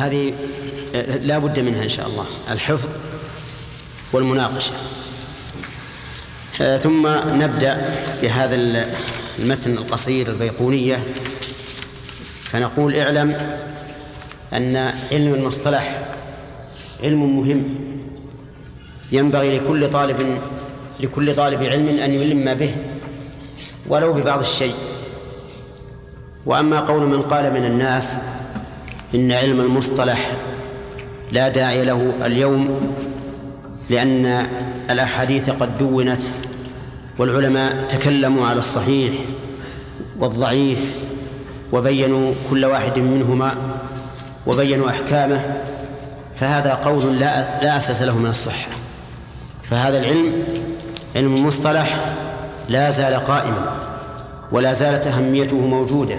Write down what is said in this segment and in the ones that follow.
هذه لا بد منها إن شاء الله، الحفظ والمناقشة. ثم نبدأ بهذا المتن القصير البيقونية. فنقول: اعلم أن علم المصطلح علم مهم، ينبغي لكل طالب علم أن يلم به ولو ببعض الشيء. وأما قول من قال من الناس إن علم المصطلح لا داعي له اليوم لأن الأحاديث قد دونت والعلماء تكلموا على الصحيح والضعيف وبينوا كل واحد منهما وبينوا أحكامه، فهذا قول لا أساس له من الصحة. فهذا العلم، علم المصطلح، لا زال قائما ولا زالت أهميته موجودة.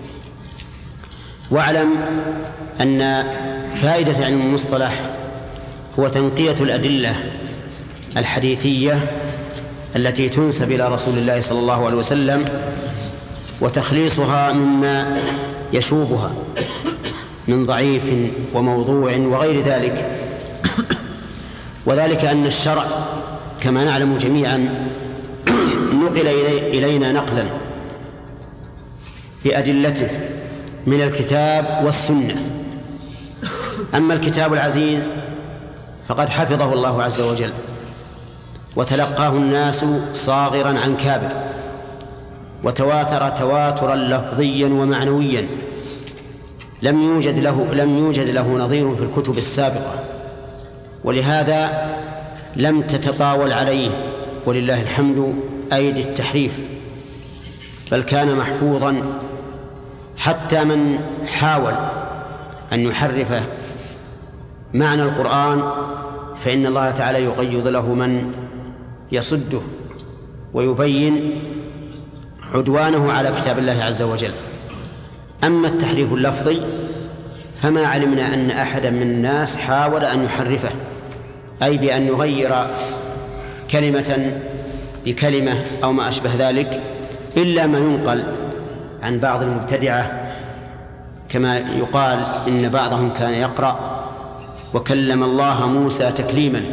واعلم أن فائدة علم المصطلح هو تنقية الأدلة الحديثية التي تنسب إلى رسول الله صلى الله عليه وسلم وتخليصها مما يشوبها من ضعيف وموضوع وغير ذلك. وذلك أن الشرع كما نعلم جميعا نقل إلينا نقلا بأدلته من الكتاب والسنة. أما الكتاب العزيز فقد حفظه الله عز وجل وتلقاه الناس صاغرا عن كابر، وتواتر تواترا لفظيا ومعنويا لم يوجد له نظير في الكتب السابقة، ولهذا لم تتطاول عليه ولله الحمد أيدي التحريف، بل كان محفوظا. حتى من حاول أن يحرف معنى القرآن فإن الله تعالى يقيض له من يصده ويبين عدوانه على كتاب الله عز وجل. أما التحريف اللفظي فما علمنا أن أحدا من الناس حاول أن يحرفه، أي بأن يغير كلمة بكلمة أو ما أشبه ذلك، إلا ما ينقل عن بعض المبتدعة، كما يقال إن بعضهم كان يقرأ: وكلم الله موسى تكليما،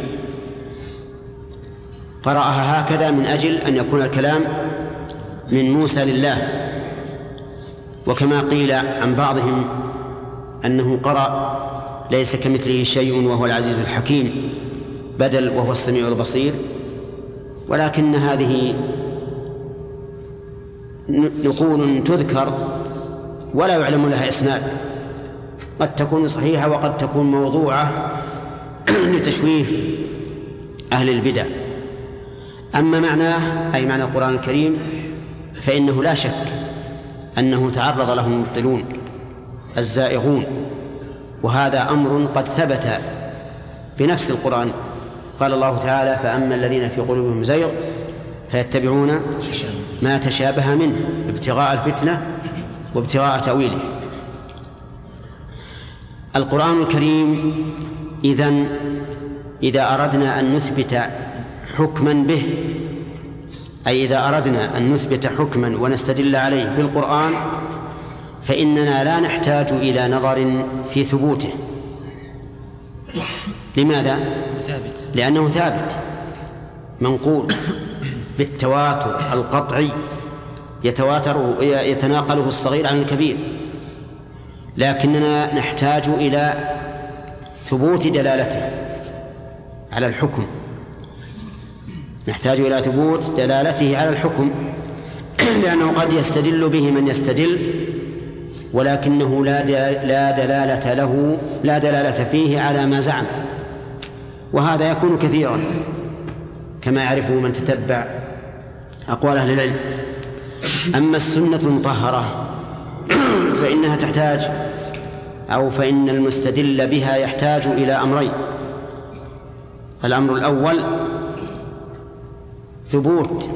قرأها هكذا من أجل أن يكون الكلام من موسى لله. وكما قيل عن بعضهم أنه قرأ ليس كمثله شيء وهو العزيز الحكيم بدل وهو السميع البصير. ولكن هذه نقول تذكر ولا يعلم لها إسناد، قد تكون صحيحة وقد تكون موضوعة لتشويه أهل البدع. أما معناه أي معنى القرآن الكريم فإنه لا شك أنه تعرض له المبطلون الزائغون، وهذا أمر قد ثبت بنفس القرآن. قال الله تعالى: فأما الذين في قلوبهم زيغ فيتبعون ما تشابه منه ابتغاء الفتنة وابتغاء تأويله. القرآن الكريم إذا أردنا أن نثبت حكما به، أي إذا أردنا أن نثبت حكما ونستدل عليه بالقرآن، فإننا لا نحتاج إلى نظر في ثبوته. لماذا؟ لأنه ثابت منقول بالتواتر القطعي، يتناقله الصغير عن الكبير. لكننا نحتاج إلى ثبوت دلالته على الحكم، نحتاج إلى ثبوت دلالته على الحكم، لأنه قد يستدل به من يستدل ولكنه لا دلالة فيه على ما زعم، وهذا يكون كثيرا كما يعرفه من تتبع أقوال أهل العلم. أما السنة المطهرة فإنها تحتاج فإن المستدل بها يحتاج إلى أمرين: الأمر الأول ثبوت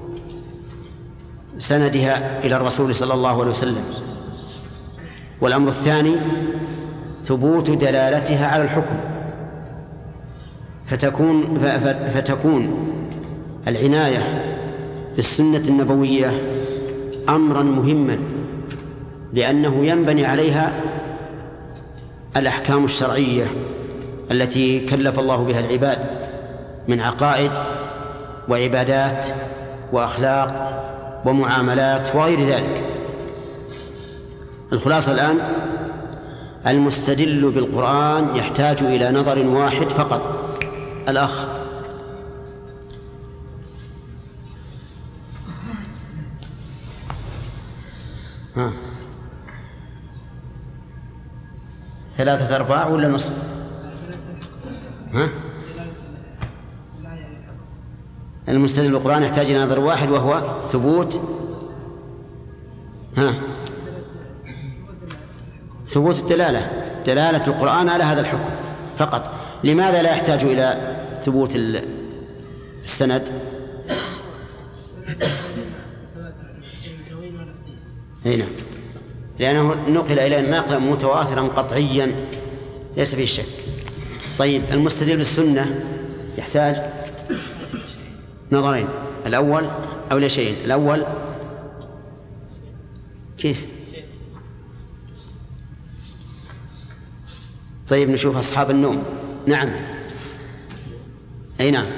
سندها إلى الرسول صلى الله عليه وسلم، والأمر الثاني ثبوت دلالتها على الحكم. فتكون العناية بالسنة النبوية أمرا مهما، لأنه ينبني عليها الأحكام الشرعية التي كلف الله بها العباد من عقائد وعبادات وأخلاق ومعاملات وغير ذلك. الخلاصة الآن: المستدل بالقرآن يحتاج إلى نظر واحد فقط. الأخ. ها. 3/4 ولا نصف؟ ها؟ المستدل بالقرآن يحتاج إلى نظر واحد وهو ثبوت ثبوت دلالة القرآن على هذا الحكم فقط. لماذا لا يحتاج إلى ثبوت السند؟ هنا لأنه نقل إلينا نقلا متواترا قطعيا ليس فيه شك. طيب المستدل بالسنة يحتاج نظرين: الأول أو لا شيئين. الأول كيف؟ طيب نشوف أصحاب النوم. نعم. أي نعم.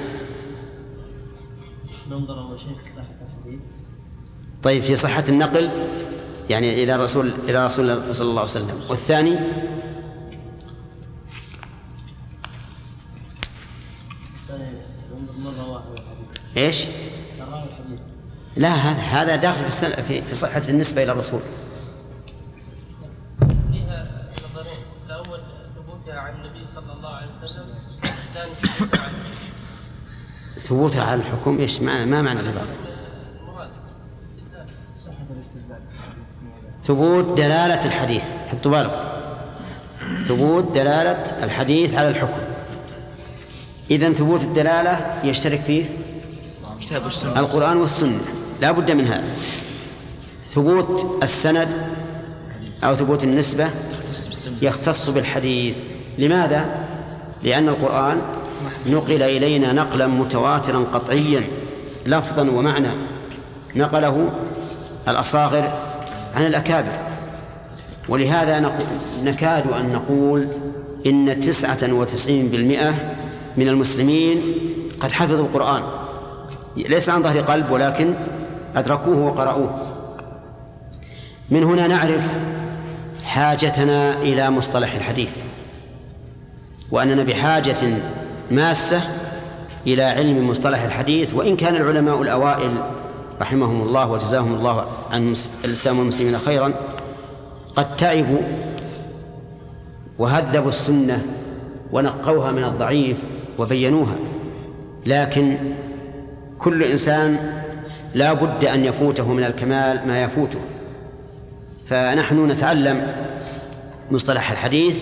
ننظر أول شيء في صحة الحديث. طيب في صحة النقل يعني إلى رسول الله صلى الله عليه وسلم. والثاني ايش؟ لا هذا داخل في صحة النسبة إلى الرسول. فيها نظرين: الأول ثبوتها عن النبي صلى الله عليه وسلم، الثاني ثبوتها على الحكم. ايش ما معنى العبارة؟ ثبوت دلالة الحديث. حطوا بالكم: ثبوت دلالة الحديث على الحكم. إذن ثبوت الدلالة يشترك فيه القرآن والسنة، لا بد من هذا. ثبوت السند أو ثبوت النسبة يختص بالحديث. لماذا؟ لأن القرآن نقل إلينا نقلا متواترا قطعيا لفظا ومعنى، نقله الأصاغر عن الأكابر. ولهذا نكاد أن نقول إن 99% من المسلمين قد حفظوا القرآن، ليس عن ظهر قلب ولكن أدركوه وقرأوه. من هنا نعرف حاجتنا إلى مصطلح الحديث، وأننا بحاجة ماسة إلى علم مصطلح الحديث. وإن كان العلماء الأوائل رحمهم الله وجزاهم الله عن الإسلام والمسلمين خيرا قد تعبوا وهذبوا السنة ونقوها من الضعيف وبينوها، لكن كل إنسان لا بد أن يفوته من الكمال ما يفوته. فنحن نتعلم مصطلح الحديث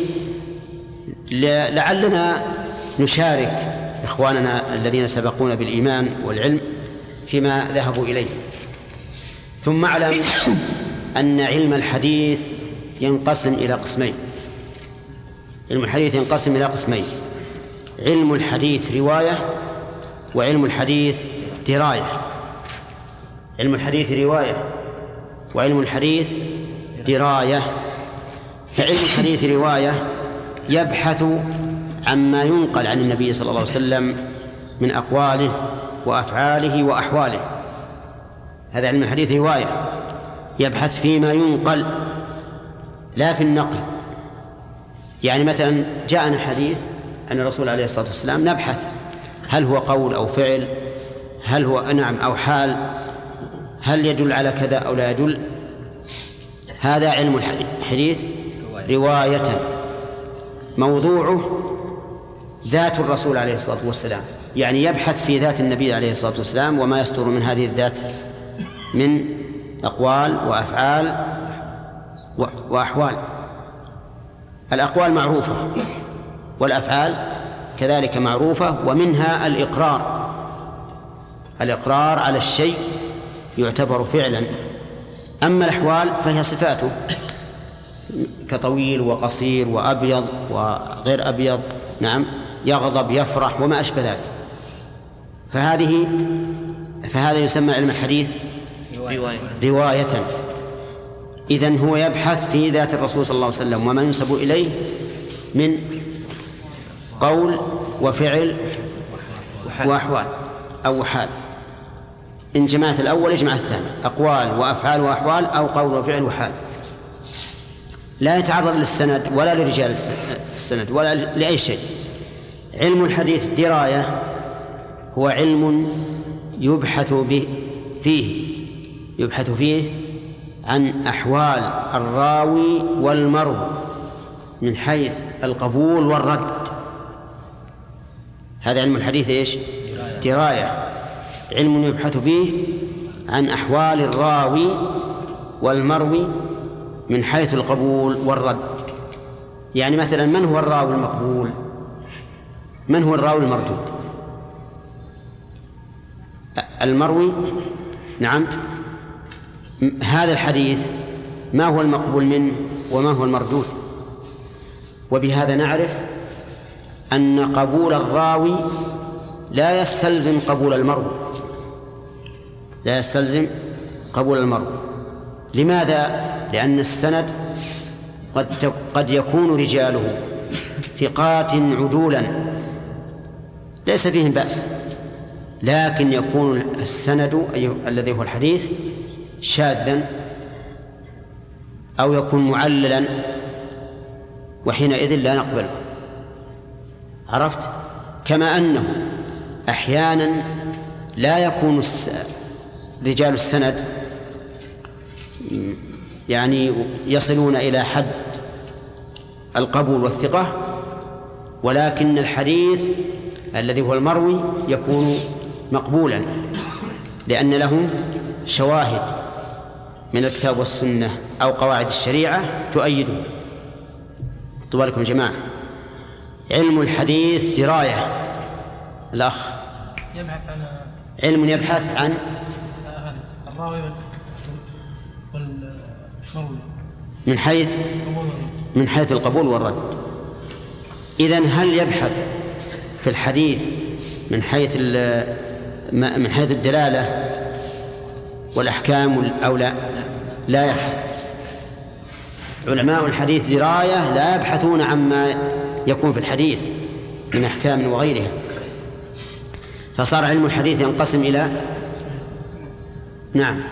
لعلنا نشارك إخواننا الذين سبقونا بالإيمان والعلم فيما ذهبوا إليه. ثم اعلم أن علم الحديث ينقسم إلى قسمين. علم الحديث ينقسم إلى قسمين: علم الحديث رواية، وعلم الحديث دراية. علم الحديث رواية وعلم الحديث دراية. فعلم الحديث رواية يبحث عما ينقل عن النبي صلى الله عليه وسلم من أقواله وأفعاله وأحواله. هذا علم الحديث رواية، يبحث فيما ينقل لا في النقل. يعني مثلا جاءنا حديث عن الرسول عليه الصلاة والسلام، نبحث هل هو قول أو فعل، هل هو نعم أو حال، هل يدل على كذا أو لا يدل. هذا علم الحديث رواية، موضوعه ذات الرسول عليه الصلاة والسلام، يعني يبحث في ذات النبي عليه الصلاة والسلام وما يصدر من هذه الذات من أقوال وأفعال وأحوال. الأقوال معروفة والأفعال كذلك معروفة، ومنها الإقرار على الشيء يعتبر فعلا. أما الأحوال فهي صفاته كطويل وقصير وأبيض وغير أبيض، نعم، يغضب يفرح وما أشبه ذلك. فهذا يسمى علم الحديث رواية. إذن هو يبحث في ذات الرسول صلى الله عليه وسلم وما ينسب إليه من قول وفعل وأحوال أو حال. إن جمعت الأول اجمع الثاني، أقوال وأفعال وأحوال أو قول وفعل وحال. لا يتعرض للسند ولا لرجال السند ولا لأي شيء. علم الحديث دراية، هو علم يبحث فيه عن أحوال الراوي والمروي من حيث القبول والرد. هذا علم الحديث إيش؟ دراية، علم يبحث فيه عن أحوال الراوي والمروي من حيث القبول والرد. يعني مثلا من هو الراوي المقبول؟ من هو الراوي المردود؟ المروي، نعم، هذا الحديث ما هو المقبول منه وما هو المردود. وبهذا نعرف أن قبول الراوي لا يستلزم قبول المروي، لا يستلزم قبول المروي. لماذا؟ لأن السند قد يكون رجاله ثقات عدولا ليس فيهم بأس، لكن يكون السند الذي هو الحديث شاذا أو يكون معللا، وحينئذ لا نقبله. عرفت؟ كما أنه أحيانا لا يكون رجال السند يعني يصلون إلى حد القبول والثقة، ولكن الحديث الذي هو المروي يكون مقبولا لأن له شواهد من الكتاب والسنة أو قواعد الشريعة تؤيده. طوال لكم جماعة. علم الحديث دراية. الأخ علم يبحث عن الراوي والمروي من حيث القبول والرد. إذن هل يبحث في الحديث من حيث الدلالة والأحكام أو لا؟ لا يبحث. علماء الحديث دراية لا يبحثون عما يكون في الحديث من أحكام وغيرها. فصار علم الحديث ينقسم إلى نعم.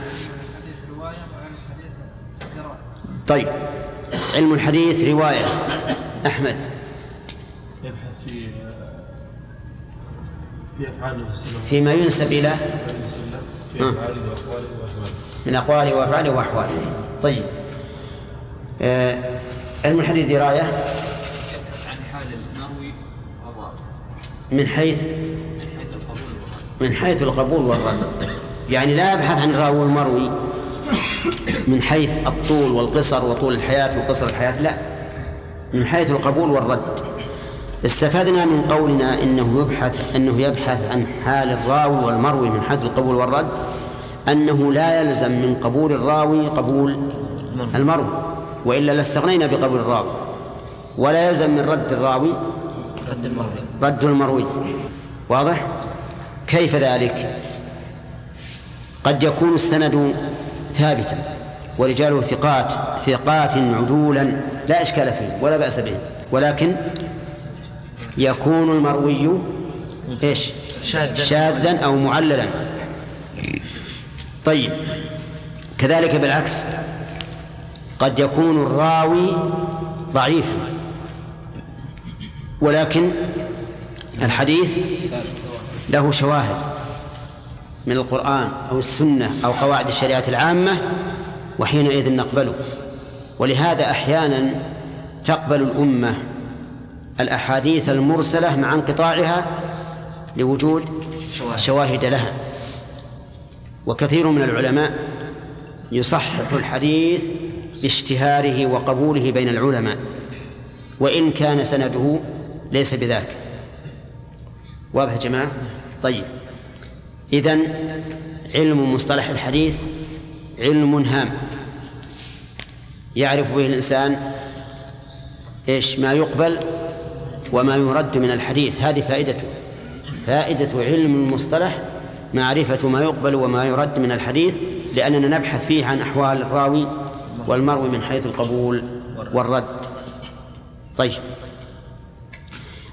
طيب، علم الحديث رواية. أحمد يبحث في أفعاله فيما ينسب إلى في أفعاله وأقواله وأحواله، من أقواله وأفعاله وأحواله. طيب، علم الحديث دراية يبحث عن حال المروي والراوي من حيث القبول والرد. يعني لا يبحث عن الراوي والمروي من حيث الطول والقصر وطول الحياة وقصر الحياة، لا، من حيث القبول والرد. استفدنا من قولنا أنه يبحث عن حال الراوي والمروي من حيث القبول والرد أنه لا يلزم من قبول الراوي قبول المروي، وإلا لاستغنينا بقبول الراوي، ولا يلزم من رد الراوي رد المروي. واضح؟ كيف ذلك؟ قد يكون السند ثابتا ورجاله ثقات عدولا لا إشكال فيه ولا بأس به، ولكن يكون المروي إيش؟ شاذا أو معللا. طيب، كذلك بالعكس قد يكون الراوي ضعيفا ولكن الحديث له شواهد من القرآن أو السنة أو قواعد الشريعة العامة، وحينئذ نقبله. ولهذا أحيانا تقبل الأمة الأحاديث المرسلة مع انقطاعها لوجود شواهد لها. وكثير من العلماء يصحح الحديث باشتهاره وقبوله بين العلماء وإن كان سنده ليس بذاك. واضح يا جماعة؟ طيب، إذن علم مصطلح الحديث علم هام يعرف به الإنسان إيش ما يقبل وما يرد من الحديث. هذه فائدة علم المصطلح، معرفة ما يقبل وما يرد من الحديث، لأننا نبحث فيه عن أحوال الراوي والمروي من حيث القبول والرد. طيب،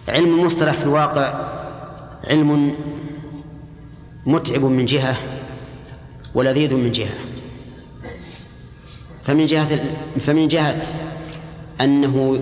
علم المصطلح في الواقع علم متعب من جهة ولذيذ من جهة. فمن جهة أنه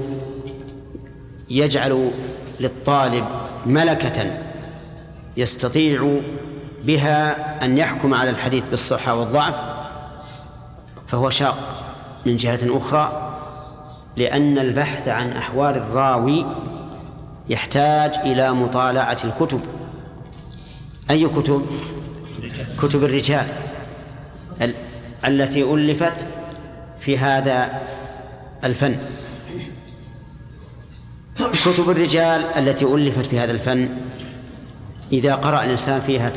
يجعل للطالب ملكة يستطيع بها أن يحكم على الحديث بالصحة والضعف، فهو شاق. من جهة أخرى لأن البحث عن أحوال الراوي يحتاج إلى مطالعة الكتب. أي كتب؟ كتب الرجال التي ألفت في هذا الفن. كتب الرجال التي ألفت في هذا الفن إذا قرأ الإنسان فيها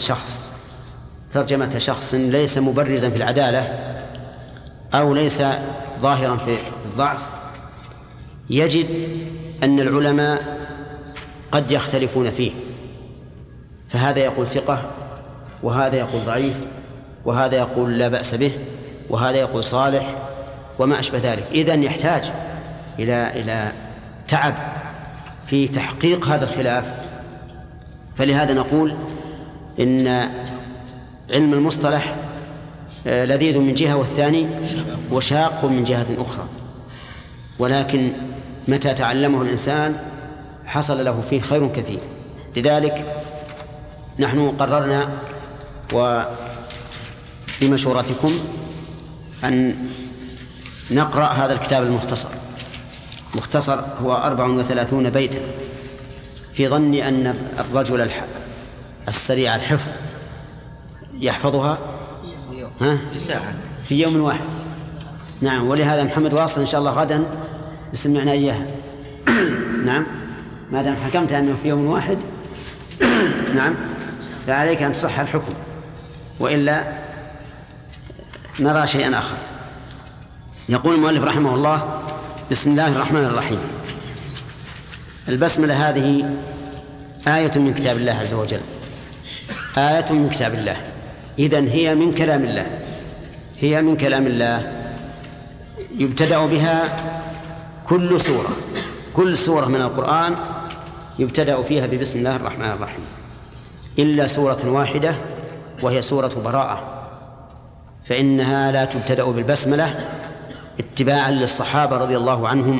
ترجمة شخص ليس مبرزا في العدالة أو ليس ظاهرا في الضعف، يجد أن العلماء قد يختلفون فيه، فهذا يقول ثقة وهذا يقول ضعيف وهذا يقول لا بأس به وهذا يقول صالح وما أشبه ذلك. إذن يحتاج إلى تعب في تحقيق هذا الخلاف. فلهذا نقول إن علم المصطلح لذيذ من جهة والثاني وشاق من جهة أخرى، ولكن متى تعلمه الإنسان حصل له فيه خير كثير. لذلك نحن قررنا وبمشورتكم أن نقرأ هذا الكتاب المختصر هو 34 بيتا، في ظني أن الرجل السريع الحفظ يحفظها في يوم واحد. نعم، ولهذا محمد واصل إن شاء الله غدا يسمعنا إياها. نعم، ما دام حكمت أنه في يوم واحد نعم فعليك أن تصح الحكم، وإلا نرى شيئا آخر. يقول المؤلف رحمه الله: بسم الله الرحمن الرحيم. البسملة هذه آية من كتاب الله عز وجل، آية من كتاب الله، إذن هي من كلام الله، هي من كلام الله يبتدأ بها كل سورة من القرآن يبتدأ فيها ببسم الله الرحمن الرحيم، إلا سورة واحدة وهي سورة براءة، فإنها لا تبتدأ بالبسملة اتباعا للصحابة رضي الله عنهم،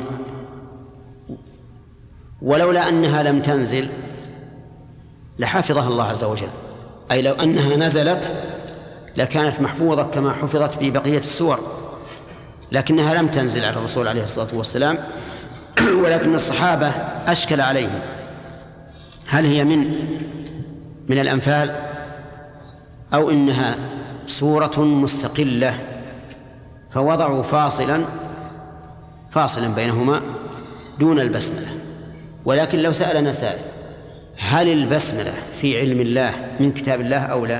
ولولا أنها لم تنزل لحفظها الله عز وجل، أي لو أنها نزلت لكانت محفوظة كما حفظت في بقية السور، لكنها لم تنزل على الرسول عليه الصلاة والسلام. ولكن الصحابة أشكل عليهم هل هي من الأنفال أو إنها سورة مستقلة، فوضعوا فاصلا بينهما دون البسملة. ولكن لو سألنا سائل هل البسملة في علم الله من كتاب الله أو لا؟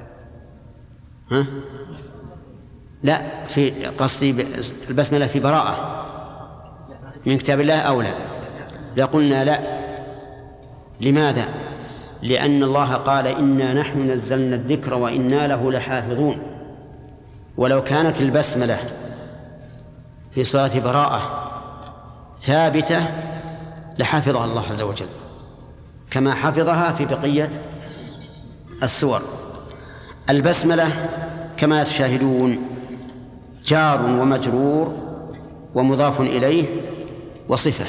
لا، في قصدي البسملة في براءة من كتاب الله أو لا؟ لقلنا لا. لماذا؟ لأن الله قال: إنا نحن نزلنا الذكر وإنا له لحافظون. ولو كانت البسملة في سورة براءة ثابتة لحفظها الله عز وجل كما حفظها في بقية السور. البسملة كما تشاهدون جار ومجرور ومضاف إليه وصفة.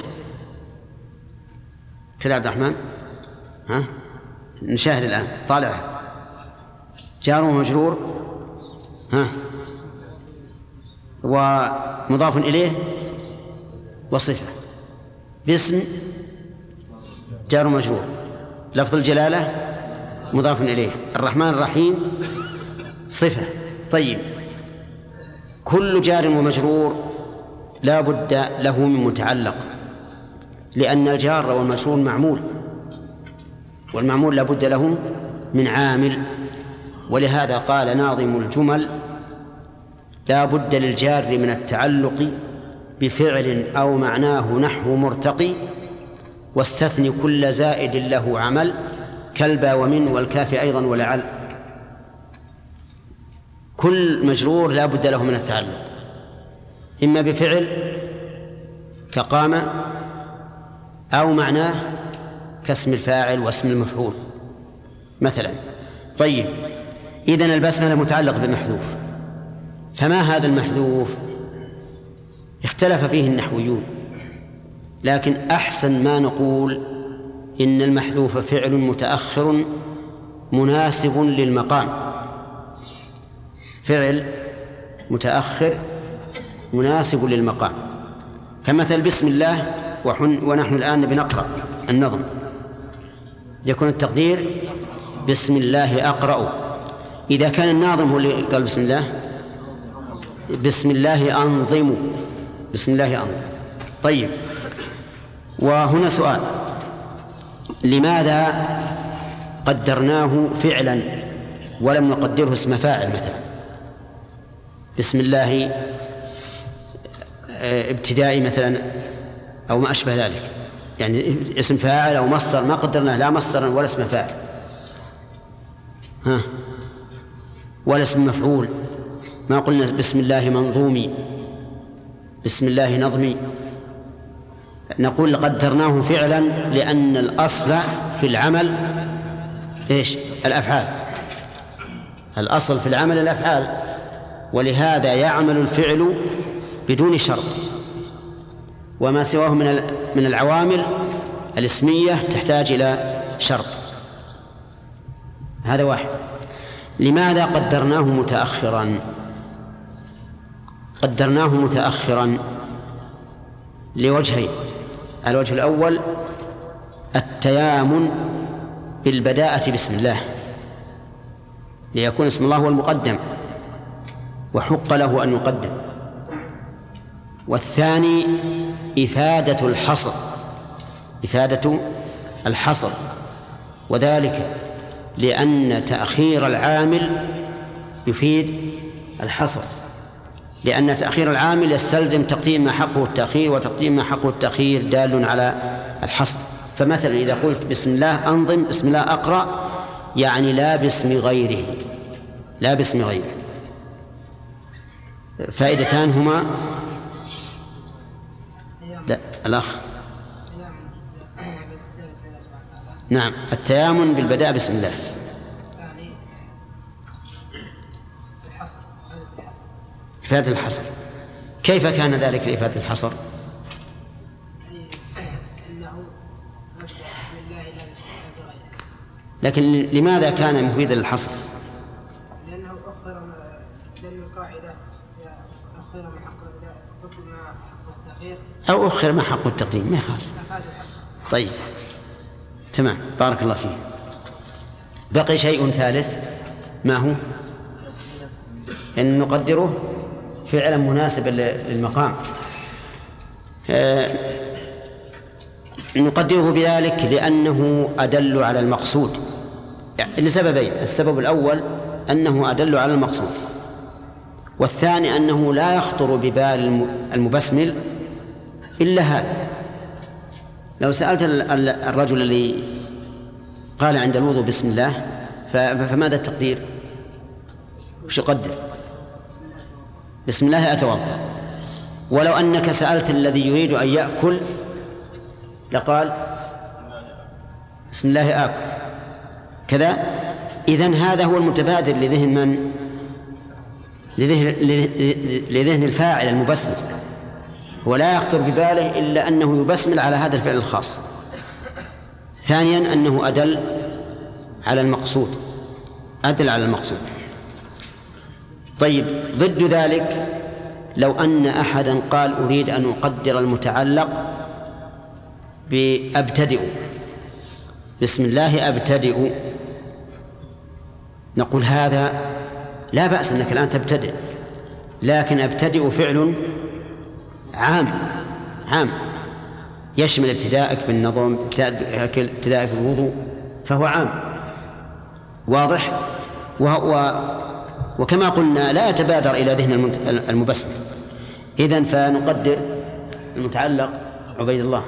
كذا عبد الرحمن؟ نشاهد الآن، طالع جار ومجرور ومضاف إليه وصفة. باسم جار ومجرور، لفظ الجلالة مضاف إليه، الرحمن الرحيم صفة. طيب، كل جار ومجرور لا بد له من متعلق، لأن الجار والمجرور معمول، والمعمول لا بد له من عامل. ولهذا قال ناظم الجمل: لا بد للجار من التعلق بفعل أو معناه نحو مرتقي، واستثني كل زائد له عمل، كالبا ومن والكاف أيضا ولعل. كل مجرور لا بد له من التعلق إما بفعل كقام أو معناه كاسم الفاعل واسم المفعول مثلا. طيب، إذن البسملة متعلق بمحذوف، فما هذا المحذوف؟ اختلف فيه النحويون، لكن أحسن ما نقول إن المحذوف فعل متأخر مناسب للمقام، فعل متأخر مناسب للمقام. فمثل بسم الله، ونحن الآن بنقرأ النظم، يكون التقدير بسم الله أقرأ. إذا كان الناظم هو اللي قال بسم الله، بسم الله أنظم، بسم الله أنظم. طيب، وهنا سؤال: لماذا قدرناه فعلا ولم نقدره اسم فاعل مثلا؟ بسم الله ابتدائي مثلا أو ما أشبه ذلك، يعني اسم فاعل أو مصدر ما قدرناه لا مصدرا ولا اسم فاعل ولا اسم مفعول، ما قلنا بسم الله منظومي، بسم الله نظمي. نقول قدرناه فعلا لأن الأصل في العمل إيش؟ الأفعال، الأصل في العمل الأفعال، ولهذا يعمل الفعل بدون شرط، وما سواه من العوامل الاسمية تحتاج إلى شرط. هذا واحد. لماذا قدرناه متأخرا؟ قدرناه متأخرا لوجهين: الوجه الأول التيامن بالبداءة بسم الله، ليكون اسم الله هو المقدم وحق له أن يقدم. والثاني إفادة الحصر، إفادة الحصر، وذلك لأن تأخير العامل يفيد الحصر، لأن تأخير العامل يستلزم تقديم ما حقه التأخير، وتقديم ما حقه التأخير دال على الحصر. فمثلا إذا قلت بسم الله أنظم، بسم الله أقرأ، يعني لا باسم غيره، لا باسم غيره. فائدتان هما: لا الأخ نعم، التيامن بالبداء بسم الله، يعني الحصر، إفادة الحصر. كيف كان ذلك لإفادة الحصر؟ أنه بسم الله لا بسم الله بغيره. لكن لماذا كان مفيدا للحصر؟ لأنه أخر، لأن القاعدة أخر ما حق البداء قدم ما حق التأخير، أو أخر ما حق التقديم، ما يخالف. طيب تمام، بارك الله فيه. بقي شيء ثالث، ما هو؟ أن نقدره فعلا مناسبا للمقام. نقدره بذلك لأنه أدل على المقصود، يعني لسببين: السبب الأول أنه أدل على المقصود، والثاني أنه لا يخطر ببال المبسمل إلا هذا. لو سألت الرجل الذي قال عند الوضوء بسم الله، فماذا التقدير؟ وش يقدر؟ بسم الله أتوضأ. ولو أنك سألت الذي يريد أن يأكل لقال بسم الله آكل كذا. إذن هذا هو المتبادر لذهن من؟ لذهن الفاعل المبسمل، ولا يخطر بباله إلا أنه يبسمل على هذا الفعل الخاص. ثانيا أنه أدل على المقصود، أدل على المقصود. طيب، ضد ذلك لو أن أحدا قال أريد أن أقدر المتعلق بأبتدئ، بسم الله أبتدئ، نقول هذا لا بأس أنك الآن تبتدئ، لكن أبتدئ فعل عام يشمل ابتدائك بالنظم، ابتدائك بالوضوء، فهو عام واضح. وكما قلنا لا يتبادر إلى ذهن المبسم. إذن فنقدر المتعلق عبيد الله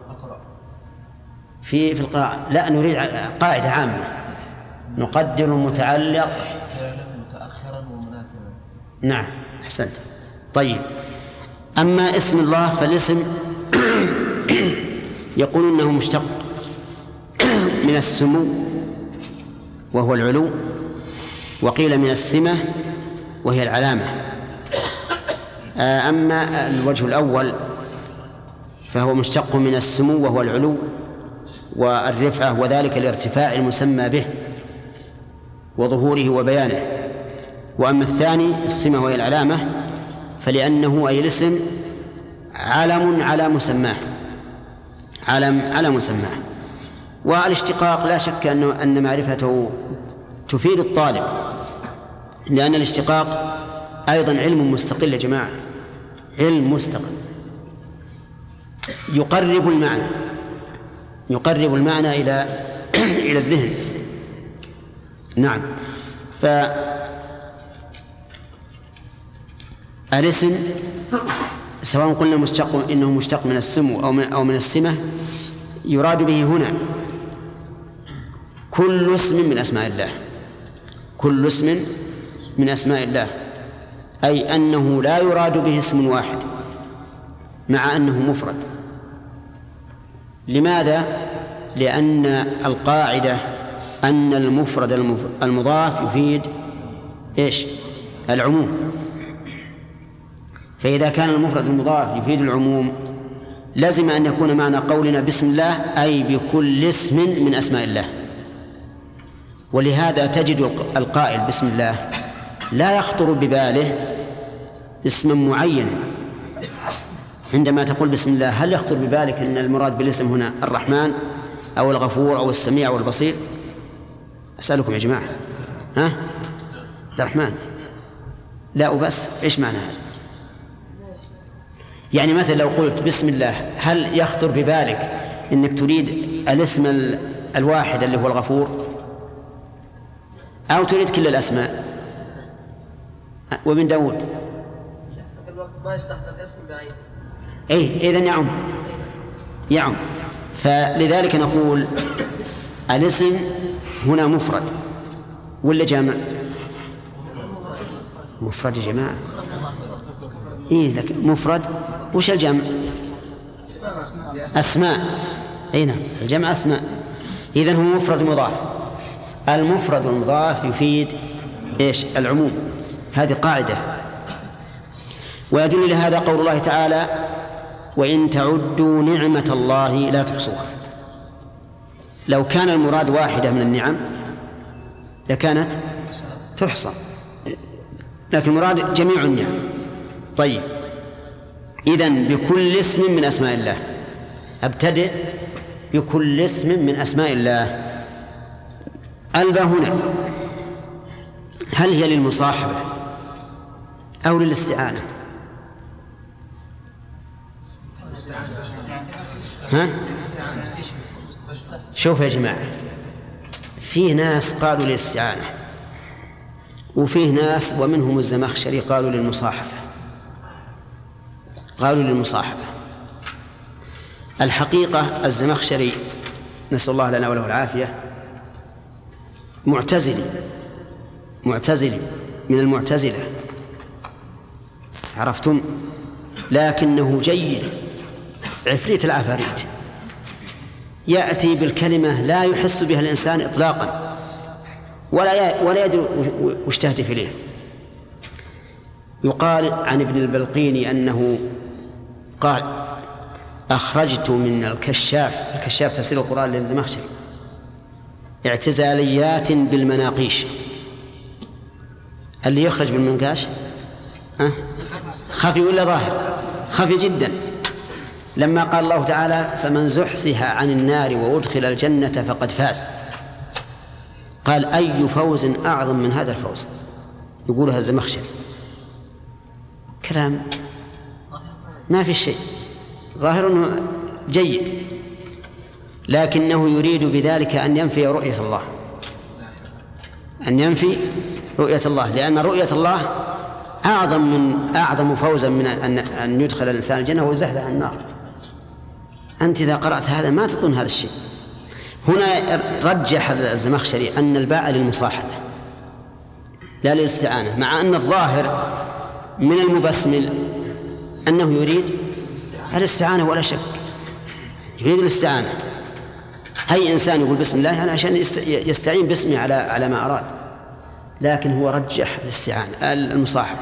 في القراءة. لا، نريد قاعدة عامة: نقدر المتعلق متأخرا ومناسبا. نعم، أحسنت. طيب، أما اسم الله فالاسم يقولون أنه مشتق من السمو وهو العلو، وقيل من السمة وهي العلامة. أما الوجه الأول فهو مشتق من السمو وهو العلو والرفعة، وذلك الارتفاع المسمى به وظهوره وبيانه. وأما الثاني السمة وهي العلامة فلأنه أي الاسم علم على مسماه، علم على مسماه. والاشتقاق لا شك أن معرفته تفيد الطالب، لأن الاشتقاق أيضا علم مستقل يا جماعة، علم مستقل يقرب المعنى إلى الذهن. نعم. فالاسم سواء قلنا إنه مشتق من السمو أو من السمة، يراد به هنا كل اسم من أسماء الله، كل اسم من أسماء الله، أي أنه لا يراد به اسم واحد مع أنه مفرد. لماذا؟ لأن القاعدة أن المفرد المضاف يفيد إيش؟ العموم. فإذا كان المفرد المضاف يفيد العموم لازم أن يكون معنى قولنا بسم الله أي بكل اسم من أسماء الله. ولهذا تجد القائل بسم الله لا يخطر بباله اسما معينا. عندما تقول بسم الله هل يخطر ببالك أن المراد بالاسم هنا الرحمن أو الغفور أو السميع أو البصير؟ أسألكم يا جماعة، ها؟ الرحمن لا وبس، إيش معنى هذا؟ يعني مثلا لو قلت بسم الله هل يخطر ببالك أنك تريد الاسم الواحد اللي هو الغفور أو تريد كل الأسماء؟ وابن داود ما يستخدم اسم بعيد. إذن يعم. فلذلك نقول الاسم هنا مفرد ولا جامع؟ مفرد يا جماعة. لكن مفرد وش الجمع؟ أسماء. نعم الجمع أسماء. إذن هو مفرد مضاف. المفرد المضاف يفيد إيش؟ العموم. هذه قاعدة. ويدل لهذا قول الله تعالى وإن تعدوا نعمة الله لا تحصوها. لو كان المراد واحدة من النعم لكانت تحصى، لكن المراد جميع النعم. طيب، إذن بكل اسم من أسماء الله. أبتدئ بكل اسم من أسماء الله. الباء هنا هل هي للمصاحبة أو للاستعانة؟ ها؟ شوف يا جماعة، فيه ناس قالوا للاستعانة وفيه ناس ومنهم الزمخشري قالوا للمصاحبة. الحقيقة الزمخشري نسأل الله لنا وله العافية معتزلي من المعتزلة، عرفتم؟ لكنه جيد، عفريت العفاريت، يأتي بالكلمة لا يحس بها الإنسان إطلاقا ولا يدري وش تهدف إليه. يقال عن ابن البلقيني أنه قال أخرجت من الكشاف تفسير القرآن للزمخشري اعتزاليات بالمناقيش. اللي يخرج بالمنقاش خفي ولا ظاهر؟ خفي جدا. لما قال الله تعالى فمن زحزح عن النار وأدخل الجنة فقد فاز، قال أي فوز أعظم من هذا الفوز؟ يقولها الزمخشري. كلام ما في شيء، ظاهر أنه جيد، لكنه يريد بذلك أن ينفي رؤية الله، لأن رؤية الله أعظم فوزا من أن يدخل الإنسان الجنة ويزحزح عن النار. أنت إذا قرأت هذا ما تظن هذا الشيء. هنا رجح الزمخشري أن الباء للمصاحبة لا للاستعانة، مع أن الظاهر من المبسمل أنه يريد الاستعانة ولا شك، يريد الاستعانة. أي إنسان يقول بسم الله يعني عشان يستعين باسمه على ما أراد، لكن هو رجح الاستعانة المصاحبة،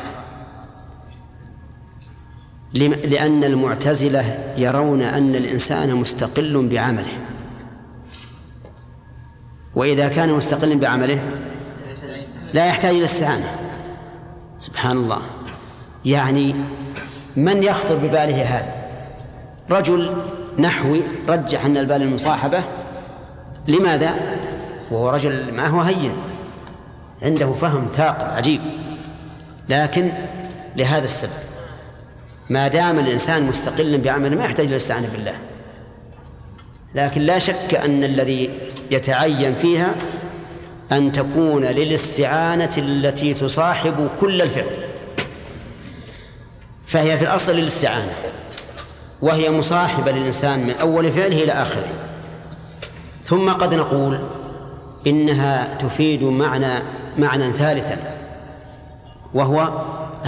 لأن المعتزلة يرون أن الإنسان مستقل بعمله، وإذا كان مستقل بعمله لا يحتاج إلى الاستعانة. سبحان الله، يعني من يخطر بباله هذا؟ رجل نحوي رجح أن البال المصاحبة. لماذا؟ وهو رجل ما هو هين، عنده فهم ثاقب عجيب، لكن لهذا السبب ما دام الإنسان مستقل بعمله ما يحتاج إلى الاستعانة بالله. لكن لا شك أن الذي يتعين فيها أن تكون للاستعانة التي تصاحب كل الفعل، فهي في الأصل للاستعانة، وهي مصاحبة للإنسان من أول فعله إلى آخره. ثم قد نقول إنها تفيد معنى ثالثا، وهو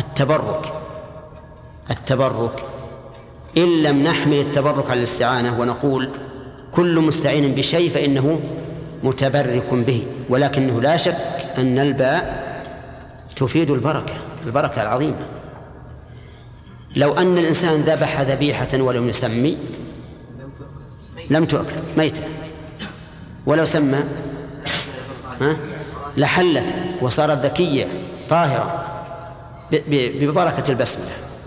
التبرك. إن لم نحمل التبرك على الاستعانة ونقول كل مستعين بشيء فإنه متبرك به، ولكنه لا شك أن الباء تفيد البركة العظيمة. لو أن الإنسان ذبح ذبيحة ولم يسمي لم تؤكل ميتة، ولو سمى لحلت وصارت ذكية طاهرة ببركة البسملة.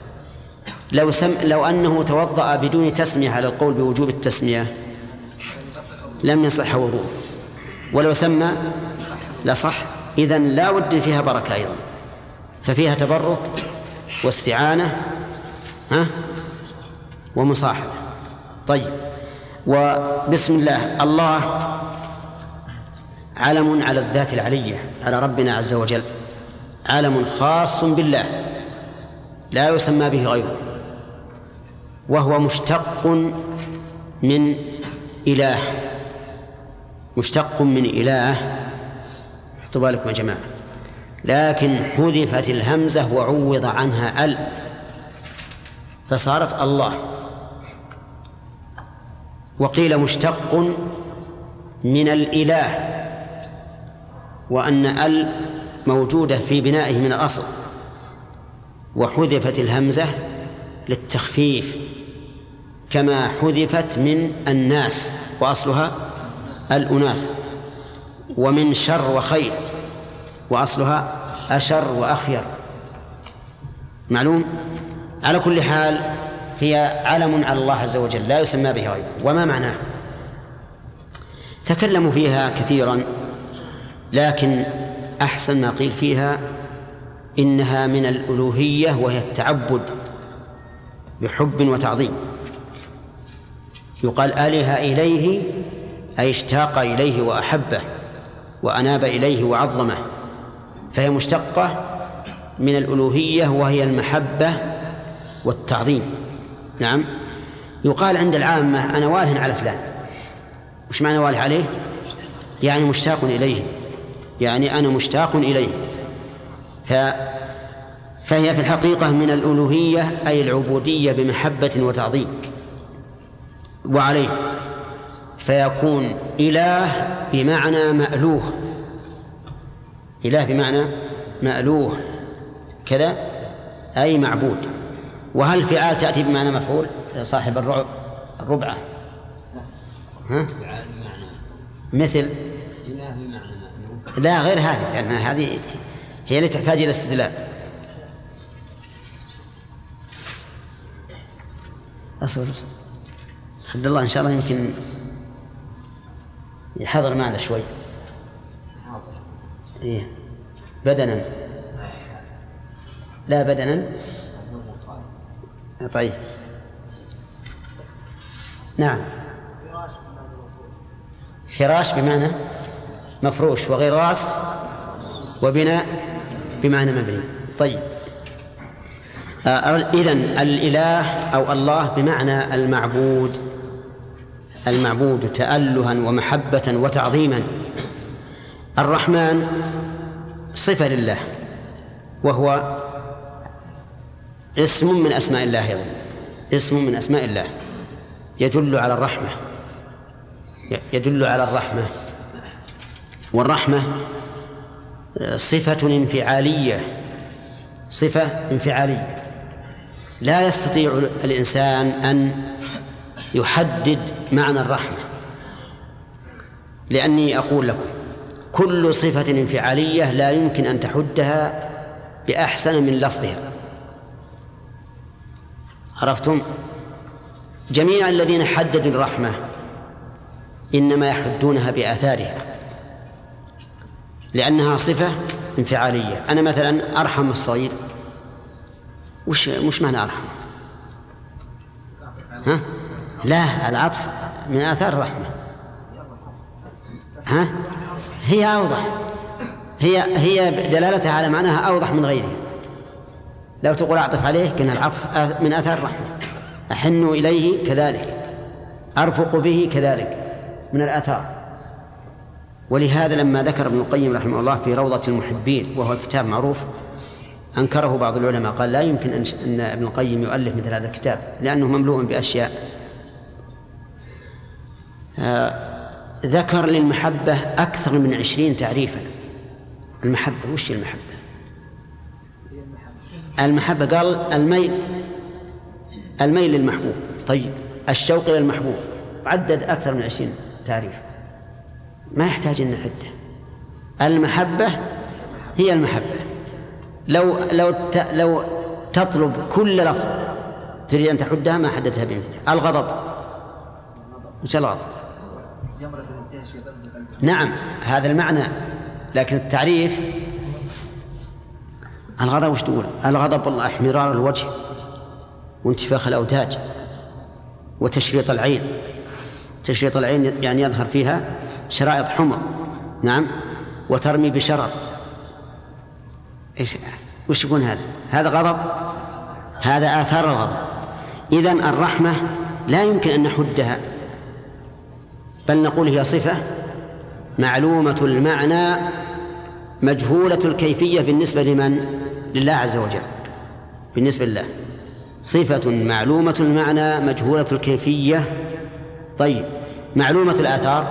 لو أنه توضأ بدون تسمية على القول بوجوب التسمية لم يصح وضوءه، ولو سمى لصح. إذن لا ود فيها بركة أيضا، ففيها تبرك واستعانة ومصاحبة. طيب، وبسم الله، الله علم على الذات العلية، على ربنا عز وجل، علم خاص بالله لا يسمى به غيره، وهو مشتق من إله، مشتق من إله. حطوا بالكم يا جماعة، لكن حذفت الهمزة وعوض عنها ال فصارت الله. وقيل مشتق من الإله، وأن ال موجودة في بنائه من الأصل، وحذفت الهمزة للتخفيف، كما حذفت من الناس وأصلها الأناس، ومن شر وخير وأصلها أشر وأخير. معلوم؟ على كل حال هي علم على الله عز وجل لا يسمى به غيره. وما معناه؟ تكلموا فيها كثيرا، لكن أحسن ما قيل فيها إنها من الألوهية، وهي التعبد بحب وتعظيم. يقال آله إليه، أي اشتاق إليه وأحبه وأناب إليه وعظمه، فهي مشتقة من الألوهية، وهي المحبة والتعظيم. نعم. يقال عند العامة أنا واله على فلان. وش معنى واله عليه؟ يعني مشتاق إليه، يعني أنا مشتاق إليه. فهي في الحقيقة من الألوهية، أي العبودية بمحبة وتعظيم. وعليه فيكون إله بمعنى مألوه، إله بمعنى مألوه كذا، أي معبود. وهل فعال تأتي بمعنى مفعول صاحب الربعة؟ مثل لا غير هذه، لأن هذه هي اللي تحتاج إلى استدلال. أصبر عبد الله إن شاء الله يمكن يحضر معنا شوي. إيه بدنا، لا بدنا. طيب نعم. فراش بمعنى مفروش، وغراس وبناء بمعنى مبني. طيب إذن الإله أو الله بمعنى المعبود، المعبود تألها ومحبة وتعظيما. الرحمن صفة لله، وهو اسم من أسماء الله أيضا، اسم من أسماء الله يدل على الرحمة. يدل على الرحمة، والرحمة صفة انفعالية، صفة انفعالية لا يستطيع الإنسان أن يحدد معنى الرحمة، لأني أقول لكم كل صفة انفعالية لا يمكن أن تحدها بأحسن من لفظها. عرفتم؟ جميع الذين حددوا الرحمة إنما يحدونها بآثارها، لأنها صفة انفعالية. أنا مثلا أرحم الصغير، وش معنى أرحم؟ ها؟ لا، العطف من آثار الرحمة. ها؟ هي أوضح، هي دلالتها على معناها أوضح من غيره. لو تقول أعطف عليه كان العطف من آثار الرحمة. أحن إليه كذلك، أرفق به كذلك من الآثار. ولهذا لما ذكر ابن القيم رحمه الله في روضة المحبين، وهو كتاب معروف، أنكره بعض العلماء، قال لا يمكن أن ابن القيم يؤلف مثل هذا الكتاب لأنه مملوء بأشياء. ذكر للمحبة أكثر من 20 تعريفا. المحبة وش المحبة؟ المحبة قال الميل للمحبوب. طيب الشوق إلى المحبوب عدد أكثر من 20 تعريف، ما يحتاج أن نعده. المحبة هي المحبة. لو تطلب كل لفظ تريد أن تحدها ما حددتها بمثلها. الغضب، وش الغضب؟ نعم هذا المعنى، لكن التعريف الغضب وش تقول؟ الغضب والله احمرار الوجه وانتفاخ الأوداج وتشريط العين. تشريط العين يعني يظهر فيها شرائط حمر، نعم، وترمي بشرر. وش يكون هذا؟ هذا غضب، هذا آثار الغضب. إذن الرحمة لا يمكن أن نحدها، بل نقول هي صفة معلومة المعنى مجهولة الكيفية بالنسبة لمن؟ لله عز وجل. بالنسبة لله صفة معلومة المعنى مجهولة الكيفية. طيب معلومة الآثار؟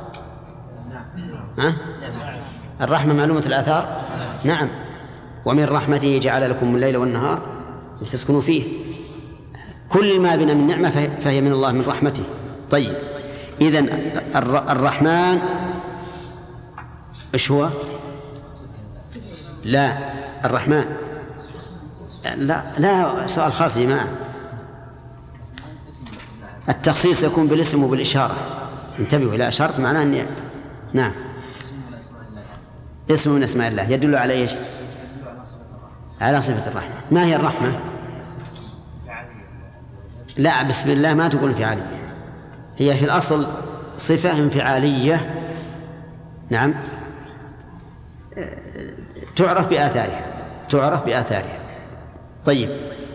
ها؟ الرحمة معلومة الآثار؟ نعم. ومن رحمته جعل لكم الليل والنهار لتسكنوا فيه. كل ما بنا من نعمة فهي من الله، من رحمته. طيب إذن الرحمن إيش هو؟ لا، الرحمن لا سؤال خاص يا جماعة. التخصيص يكون بالاسم وبالإشارة. انتبهوا، إلى أشارة معناه أن نعم اسم من أسماء الله يدل على إيش؟ على صفة الرحمة. ما هي الرحمة؟ لا، بسم الله ما تقول انفعالية، هي في الأصل صفة انفعالية، نعم، تعرف بآثارها، تعرف بآثارها. طيب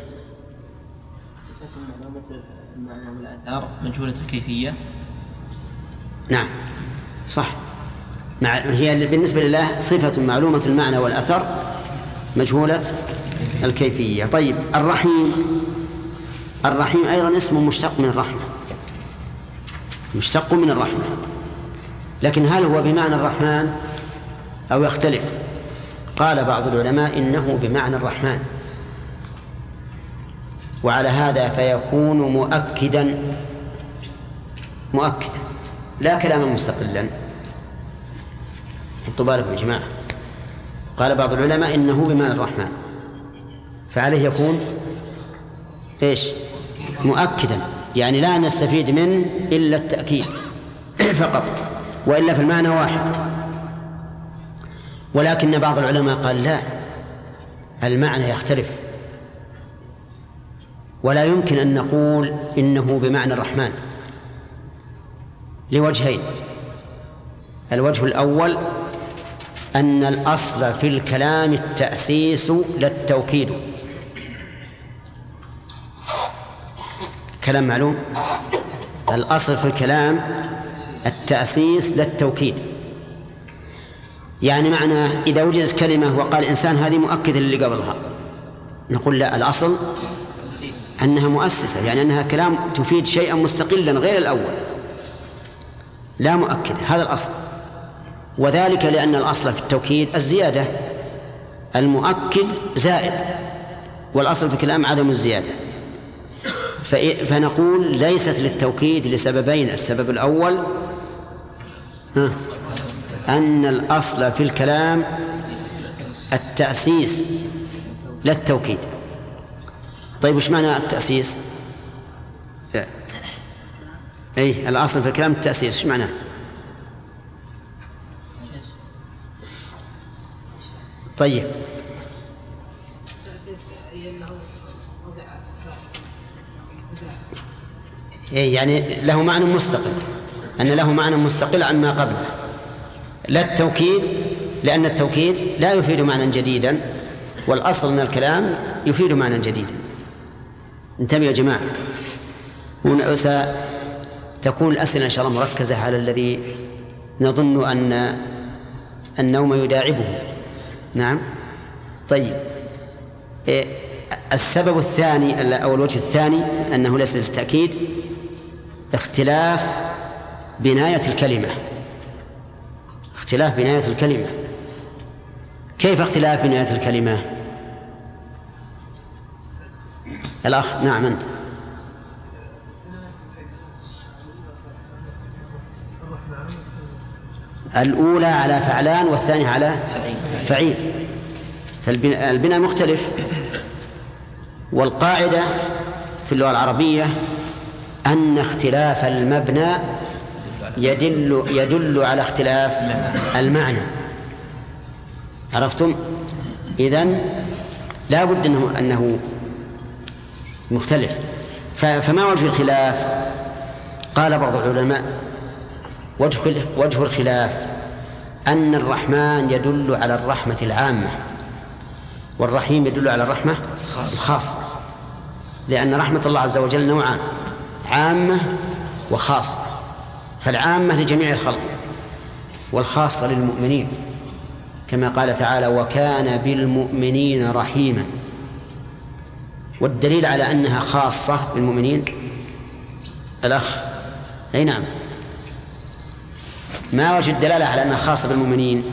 الآثار مجهولة الكيفية. نعم صح، هي بالنسبة لله صفة معلومة المعنى والأثر مجهولة الكيفية. طيب الرحيم، الرحيم أيضا اسم مشتق من الرحمة، مشتق من الرحمة، لكن هل هو بمعنى الرحمن أو يختلف؟ قال بعض العلماء إنه بمعنى الرحمن، وعلى هذا فيكون مؤكدا لا كلاما مستقلا. حطوا بالكم يا جماعة. قال بعض العلماء إنه بمعنى الرحمن، فعليه يكون إيش؟ مؤكدا، يعني لا نستفيد منه إلا التأكيد فقط، وإلا في المعنى واحد. ولكن بعض العلماء قال لا، المعنى يختلف، ولا يمكن أن نقول إنه بمعنى الرحمن لوجهين. الوجه الأول أن الأصل في الكلام التأسيس لا التوكيد. كلام معلوم، الأصل في الكلام التأسيس لا التوكيد. يعني معنى إذا وجدت كلمة وقال إنسان هذه مؤكدة للي قبلها، نقول لا، الأصل أنها مؤسسة، يعني أنها كلام تفيد شيئا مستقلا غير الأول. لا مؤكد، هذا الأصل، وذلك لأن الأصل في التوكيد الزيادة، المؤكد زائد، والأصل في الكلام عدم الزيادة. فنقول ليست للتوكيد لسببين: السبب الأول أن الأصل في الكلام التأسيس لا التوكيد. طيب وش معنى التأسيس؟ أي الأصل في الكلام التأسيس، وش معناه؟ طيب التأسيس أي أنه وضع أساس يعني له معنى مستقل، أن له معنى مستقل عما قبله، لا التوكيد، لأن التوكيد لا يفيد معنى جديدا، والأصل أن الكلام يفيد معنى جديدا. انتبهوا يا جماعة، ستكون الأسئلة إن شاء الله مركزة على الذي نظن أن النوم يداعبه. نعم. طيب السبب الثاني أو الوجه الثاني أنه ليس للتأكيد اختلاف بناية الكلمة. اختلاف بناية الكلمة. كيف اختلاف بناية الكلمة؟ الأخ. نعم أنت. الأولى على فعلان والثانية على فعيل، فالبناء مختلف. والقاعدة في اللغة العربية أن اختلاف المبنى يدل على اختلاف المعنى. عرفتم؟ إذن لا بد أنه مختلف. فما وجه الخلاف؟ قال بعض العلماء وجه الخلاف أن الرحمن يدل على الرحمة العامة، والرحيم يدل على الرحمة الخاصة، لأن رحمة الله عز وجل نوعان: عامة وخاصة. فالعامة لجميع الخلق، والخاصة للمؤمنين، كما قال تعالى: وكان بالمؤمنين رحيما. والدليل على أنها خاصة بالمؤمنين الأخ. أي نعم. ما وجه الدلالة على أنها خاصة بالمؤمنين؟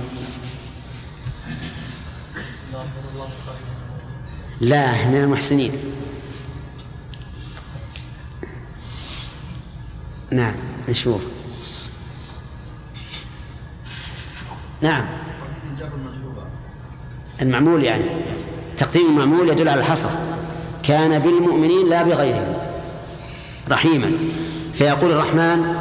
لا، من المحسنين. نعم نشوف. نعم المعمول، يعني تقديم المعمول يدل على الحصر. كان بالمؤمنين لا بغيرهم رحيما، فيقول الرحمن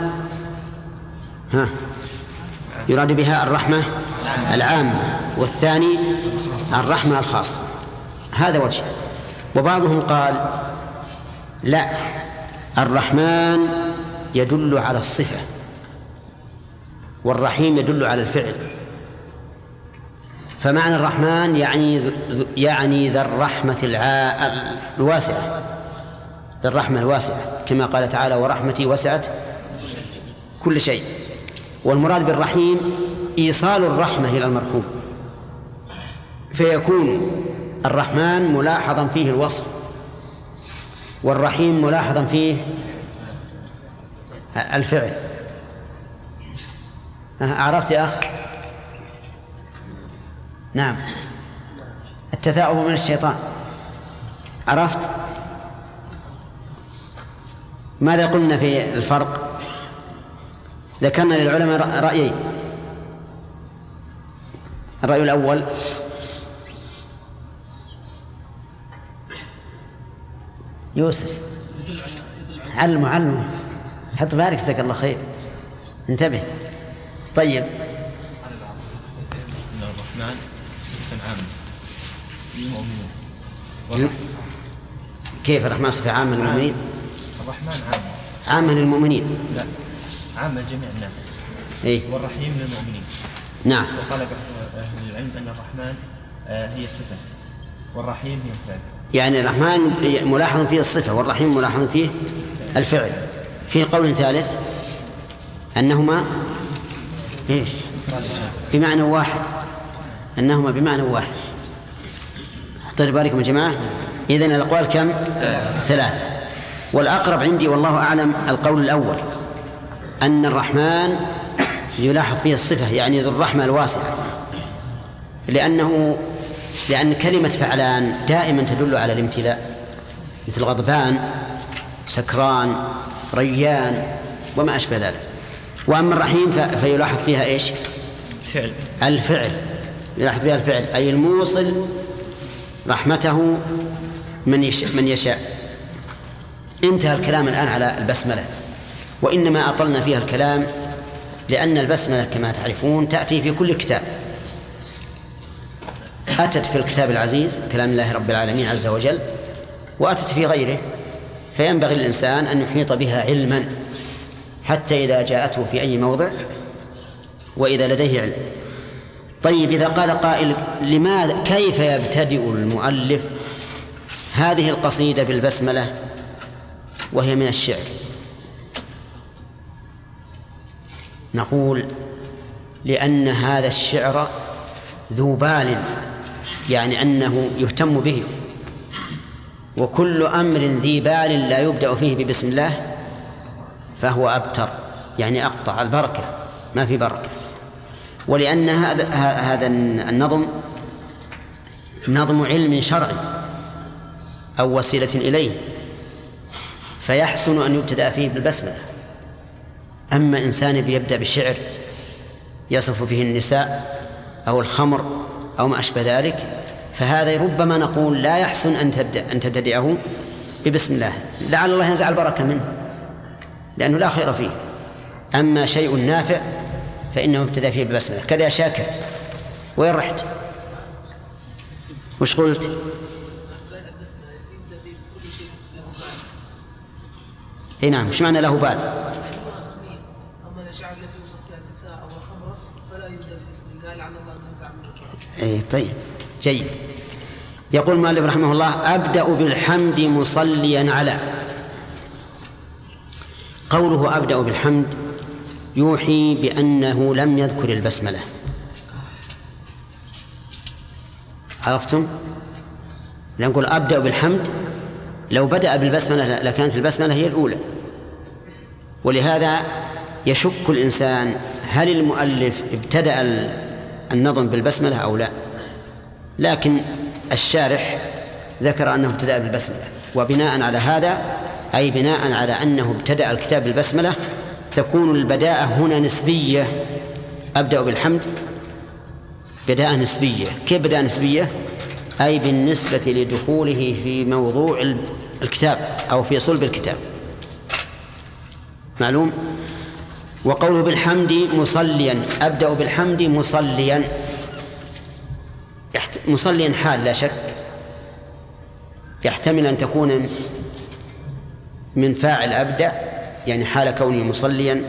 يراد بها الرحمة العامة، والثاني الرحمة الخاصة. هذا وجه. وبعضهم قال لا، الرحمن يدل على الصفة، والرحيم يدل على الفعل. فمعنى الرحمن يعني ذا الرحمة الواسعة، ذا الرحمة الواسعة، كما قال تعالى: ورحمتي وسعت كل شيء. والمراد بالرحيم إيصال الرحمة إلى المرحوم، فيكون الرحمن ملاحظا فيه الوصف، والرحيم ملاحظا فيه الفعل. عرفت يا أخ؟ نعم. التثاؤب من الشيطان. عرفت؟ ماذا قلنا في الفرق؟ ذكرنا للعلماء رأيين. الرأي الأول يوسف، علمه حط بارك، جزاك الله خير، انتبه. طيب. الرحمن صفة عامة للمؤمنين. كيف الرحمن صفة عامة للمؤمنين؟ الرحمن عامة للمؤمنين؟ لا، عامة لجميع الناس. إيه؟ والرحيم للمؤمنين. نعم. وقال أهل العلم أن الرحمن هي صفة، والرحيم هي الفعل. يعني الرحمن ملاحظ فيه الصفة، والرحيم ملاحظ فيه الفعل. فيه قول ثالث أنهما إيش؟ بمعنى واحد، أنهما بمعنى واحد. حطيت بالكم يا جماعة؟ إذن الأقوال كم؟ 3. والأقرب عندي والله أعلم القول الأول، أن الرحمن يلاحظ فيه الصفة، يعني ذو الرحمة الواسعة، لأن كلمة فعلان دائما تدل على الامتلاء، مثل غضبان، سكران، ريان، وما أشبه ذلك. وأما الرحيم فيلاحظ فيها إيش؟ الفعل، يلاحظ فيها الفعل، أي الموصل رحمته من يشاء. انتهى الكلام الآن على البسملة، وإنما أطلنا فيها الكلام لأن البسملة كما تعرفون تأتي في كل كتاب، أتت في الكتاب العزيز كلام الله رب العالمين عز وجل، وأتت في غيره، فينبغي للإنسان أن يحيط بها علما حتى إذا جاءته في أي موضع وإذا لديه علم. طيب، إذا قال قائل لماذا كيف يبتدئ المؤلف هذه القصيدة بالبسملة وهي من الشعر؟ نقول لأن هذا الشعر ذو بال، يعني أنه يهتم به، وكل أمر ذي بال لا يبدأ فيه ببسم الله فهو أبتر، يعني أقطع البركة، ما في بركة. ولأن هذا النظم نظم علم شرعي أو وسيلة إليه، فيحسن أن يبتدأ فيه بالبسملة. أما إنسان بيبدأ بشعر يصف فيه النساء أو الخمر أو ما أشبه ذلك، فهذا ربما نقول لا يحسن أن تبتدئه ببسم الله، لعل الله ينزع البركة منه لأنه لا خير فيه. أما شيء نافع فإنه ابتدأ فيه بالبسملة. كذا يا شاكر، وين رحت؟ وش قلت؟ اي نعم، وش معنى له بال؟ أما الأشعار التي يوصف فيها النساء أو الخمر فلا يبدأ بسم الله لعل الله أن ينزع منه. اي طيب، جيد. يقول المؤلف رحمه الله: أبدأ بالحمد مصليا على. قوله أبدأ بالحمد يوحي بأنه لم يذكر البسملة. عرفتم؟ نقول أبدأ بالحمد، لو بدأ بالبسملة لكانت البسملة هي الأولى، ولهذا يشك الإنسان هل المؤلف ابتدأ النظم بالبسملة أو لا، لكن الشارح ذكر أنه ابتدأ بالبسملة، وبناء على هذا أي بناء على أنه ابتدأ الكتاب بالبسملة تكون البداءة هنا نسبية. أبدأ بالحمد بداءة نسبية. كيف بداءة نسبية؟ أي بالنسبة لدخوله في موضوع الكتاب أو في صلب الكتاب، معلوم. وقوله بالحمد مصليا، أبدأ بالحمد مصليا، مصليا حال لا شك، يحتمل أن تكون من فاعل أبدأ يعني حال كونه مصليا،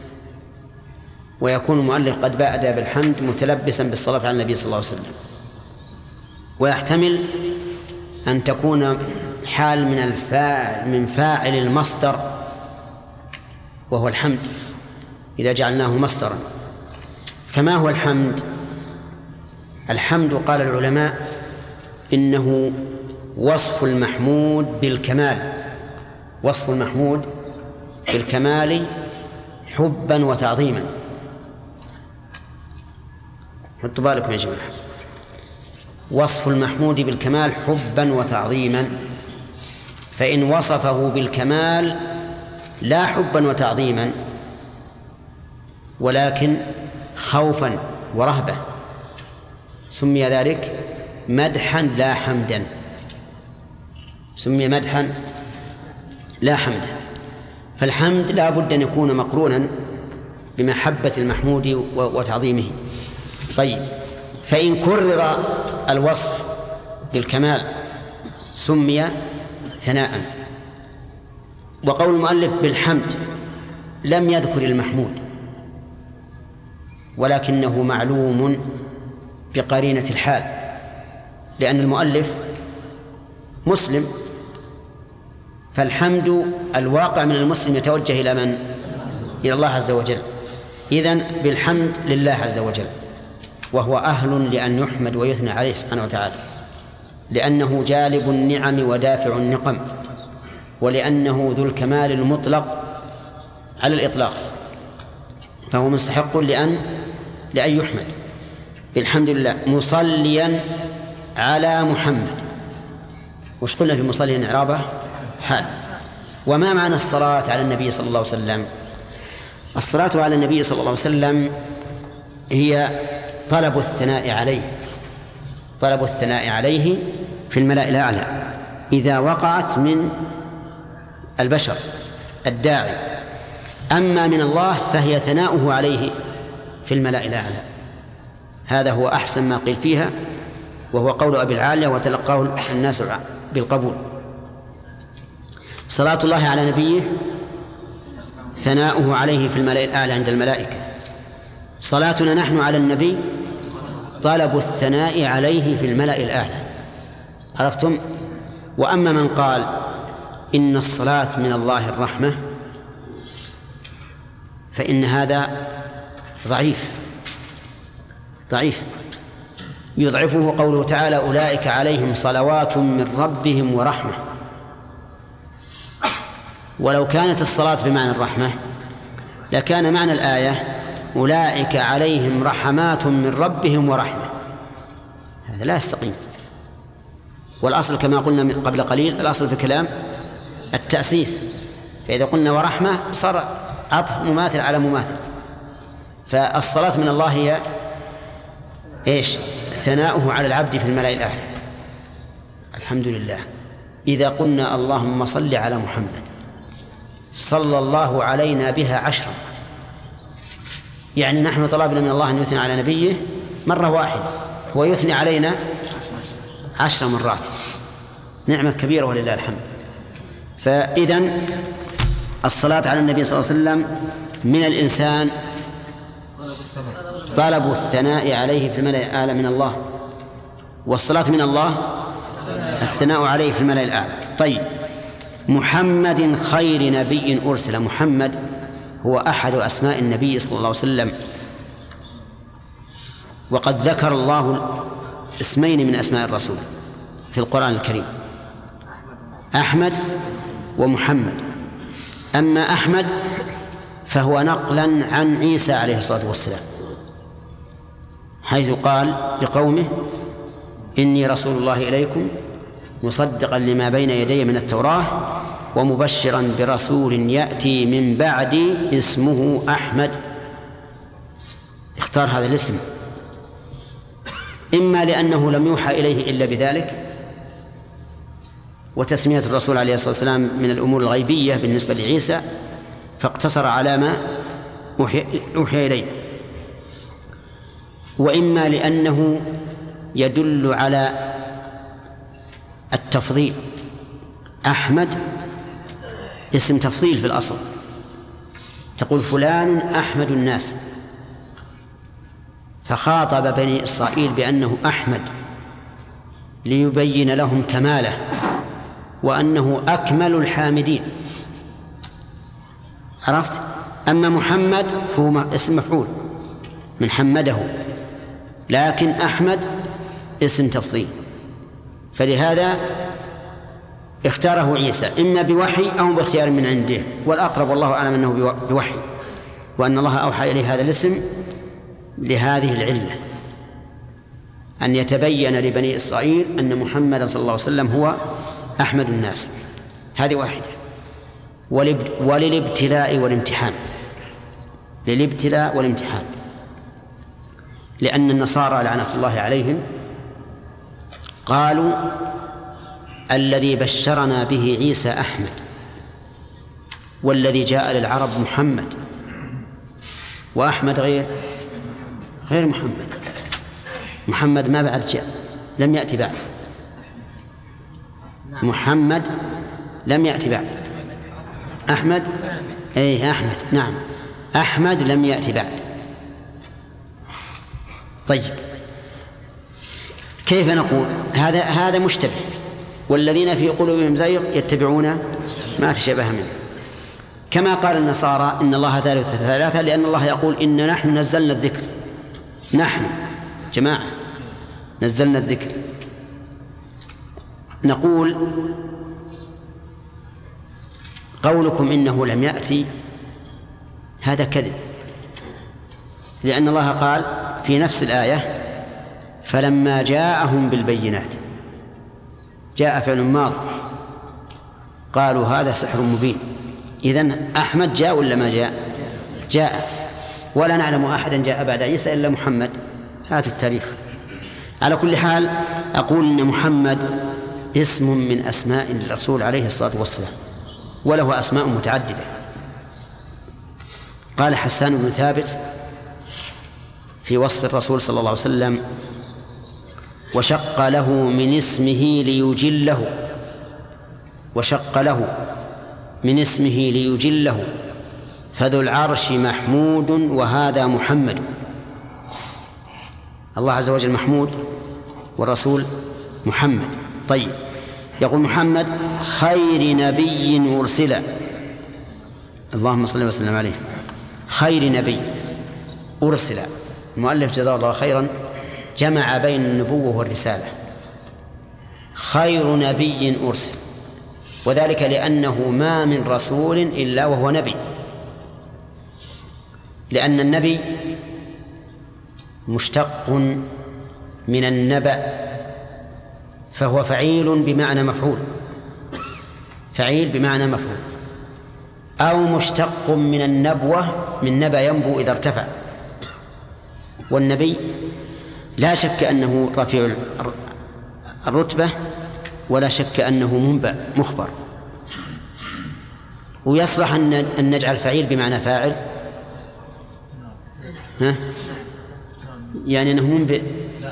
ويكون المؤلف قد بدأ بالحمد متلبسا بالصلاة على النبي صلى الله عليه وسلم. ويحتمل أن تكون حال من فاعل المصدر وهو الحمد إذا جعلناه مصدرا. فما هو الحمد؟ الحمد قال العلماء إنه وصف المحمود بالكمال، وصف المحمود بالكمال حبا وتعظيما. حطوا بالكم يا جماعة، وصف المحمود بالكمال حبا وتعظيما، فإن وصفه بالكمال لا حبا وتعظيما ولكن خوفا ورهبة سمي ذلك مدحا لا حمدا، سمي مدحا لا حمدا. فالحمد لا بد أن يكون مقرونا بمحبة المحمود وتعظيمه. طيب، فإن كرر الوصف بالكمال سمي ثناء. وقول المؤلف بالحمد لم يذكر المحمود، ولكنه معلوم بقرينة الحال، لأن المؤلف مسلم، فالحمد الواقع من المسلم يتوجه إلى من؟ إلى الله عز وجل. إذن بالحمد لله عز وجل، وهو أهل لأن يحمد ويثنى عليه سبحانه وتعالى، لأنه جالب النعم ودافع النقم، ولأنه ذو الكمال المطلق على الإطلاق. فهو مستحق لأن يحمد بالحمد لله. مصليا على محمد، وش قلنا في مصليا إعرابه؟ حال. وما معنى الصلاة على النبي صلى الله عليه وسلم؟ الصلاة على النبي صلى الله عليه وسلم هي طلب الثناء عليه في الملأ الأعلى إذا وقعت من البشر الداعي. أما من الله فهي ثناؤه عليه في الملأ الأعلى. هذا هو أحسن ما قيل فيها، وهو قول أبي العالية وتلقاه الناس بالقبول. صلاة الله على نبيه ثناؤه عليه في الملأ الأعلى عند الملائكة. صلاتنا نحن على النبي طلب الثناء عليه في الملأ الأعلى. عرفتم؟ وأما من قال إن الصلاة من الله الرحمة فإن هذا ضعيف يضعفه قوله تعالى: أولئك عليهم صلوات من ربهم ورحمة. ولو كانت الصلاة بمعنى الرحمة لكان معنى الآية: أولئك عليهم رحمات من ربهم ورحمة. هذا لا يستقيم. والأصل كما قلنا قبل قليل، الأصل في الكلام التأسيس، فإذا قلنا ورحمة صار عطف مماثل على مماثل. فالصلاة من الله هي إيش؟ ثناؤه على العبد في الملأ الأعلى. الحمد لله. إذا قلنا اللهم صل على محمد صلى الله علينا بها 10، يعني نحن طلبنا من الله أن يثني على نبيه مرة واحدة، هو يثني علينا 10 مرات. نعمة كبيرة ولله الحمد. فإذن الصلاة على النبي صلى الله عليه وسلم من الإنسان طلب الثناء عليه في الملأ الأعلى من الله، والصلاة من الله الثناء عليه في الملأ الأعلى. طيب، محمد خير نبي أرسل. محمد هو أحد أسماء النبي صلى الله عليه وسلم، وقد ذكر الله اسمين من أسماء الرسول في القرآن الكريم: أحمد ومحمد. أما أحمد فهو نقلا عن عيسى عليه الصلاة والسلام، حيث قال لقومه: إني رسول الله إليكم مصدقا لما بين يدي من التوراة ومبشرا برسول يأتي من بعدي اسمه أحمد. اختار هذا الاسم إما لأنه لم يوحى إليه إلا بذلك، وتسمية الرسول عليه الصلاة والسلام من الأمور الغيبية بالنسبة لعيسى، فاقتصر على ما أوحي إليه، وإما لأنه يدل على التفضيل. أحمد اسم تفضيل في الأصل، تقول فلان أحمد الناس، فخاطب بني إسرائيل بأنه أحمد ليبين لهم كماله وأنه أكمل الحامدين. عرفت؟ أما محمد فهو اسم مفعول من حمده، لكن أحمد اسم تفضيل، فلهذا اختاره عيسى إما بوحي أو باختيار من عنده، والأقرب والله أعلم أنه بوحي، وأن الله أوحى إليه هذا الاسم لهذه العلة، أن يتبين لبني إسرائيل أن محمد صلى الله عليه وسلم هو أحمد الناس. هذه واحدة. وللابتلاء والامتحان، للابتلاء والامتحان، لأن النصارى لعنة الله عليهم قالوا الذي بشرنا به عيسى أحمد، والذي جاء للعرب محمد، وأحمد غير محمد ما بعد جاء، لم يأتي بعد. محمد لم يأتي بعد. أحمد أحمد، نعم، أحمد لم يأتي بعد. طيب، كيف نقول هذا مشتبه؟ والذين في قلوبهم زيغ يتبعون ما تشابه منه، كما قال النصارى إن الله ثالث ثلاثة، لأن الله يقول إن نحن نزلنا الذكر، نحن جماعة نزلنا الذكر. نقول قولكم إنه لم يأتي هذا كذب، لأن الله قال في نفس الآية فلما جاءهم بالبينات، جاء فعل ماض، قالوا هذا سحر مبين. إذن أحمد جاء ولا ما جاء؟ جاء، ولا نعلم أحدا جاء بعد عيسى إلا محمد. هاتوا التاريخ. على كل حال أقول إن محمد اسم من أسماء الرسول عليه الصلاة والسلام، وله أسماء متعددة. قال حسان بن ثابت في وصف الرسول صلى الله عليه وسلم: وشق له من اسمه ليجله، وشق له من اسمه ليجله، فذو العرش محمود وهذا محمد. الله عز وجل محمود والرسول محمد. طيب، يقول محمد خير نبي أرسل، اللهم صل وسلم عليه، خير نبي أرسل. المؤلف جزاه الله خيرا جمع بين النبوة والرسالة. خير نبي أرسل، وذلك لأنه ما من رسول إلا وهو نبي، لأن النبي مشتق من النبأ، فهو فعيل بمعنى مفعول، فعيل بمعنى مفعول، أو مشتق من النبوة، من نبأ ينبو إذا ارتفع. والنبي لا شك أنه رفيع الرتبة، ولا شك أنه منبأ مخبر. ويصلح أن نجعل فعيل بمعنى فاعل، ها؟ يعني أنه منبئ،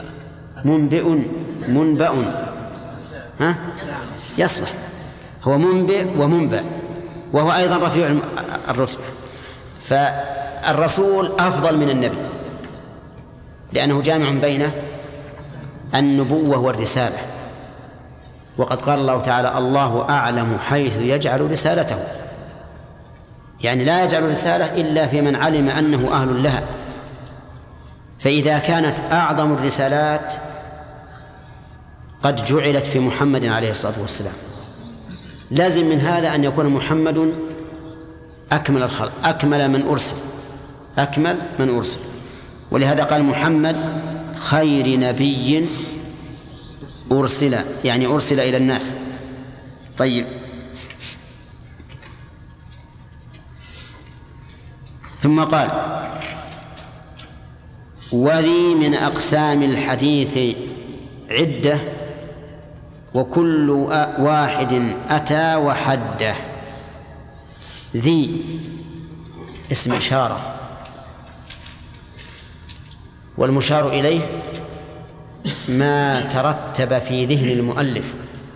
منبأ، ها؟ يصلح، هو منبئ ومنبأ، وهو أيضا رفيع الرتبة. فالرسول أفضل من النبي لأنه جامع بين النبوة والرسالة. وقد قال الله تعالى: الله أعلم حيث يجعل رسالته، يعني لا يجعل رسالة إلا في من علم أنه أهل لها. فإذا كانت أعظم الرسالات قد جعلت في محمد عليه الصلاة والسلام، لازم من هذا أن يكون محمد أكمل الخلق، أكمل من أرسل، أكمل من أرسل. ولهذا قال محمد خير نبي أرسل، يعني أرسل إلى الناس. طيب، ثم قال: وذي من أقسام الحديث عدة، وكل واحد أتى وحده. ذي اسم إشارة، والمشار إليه ما ترتب في ذهن المؤلف.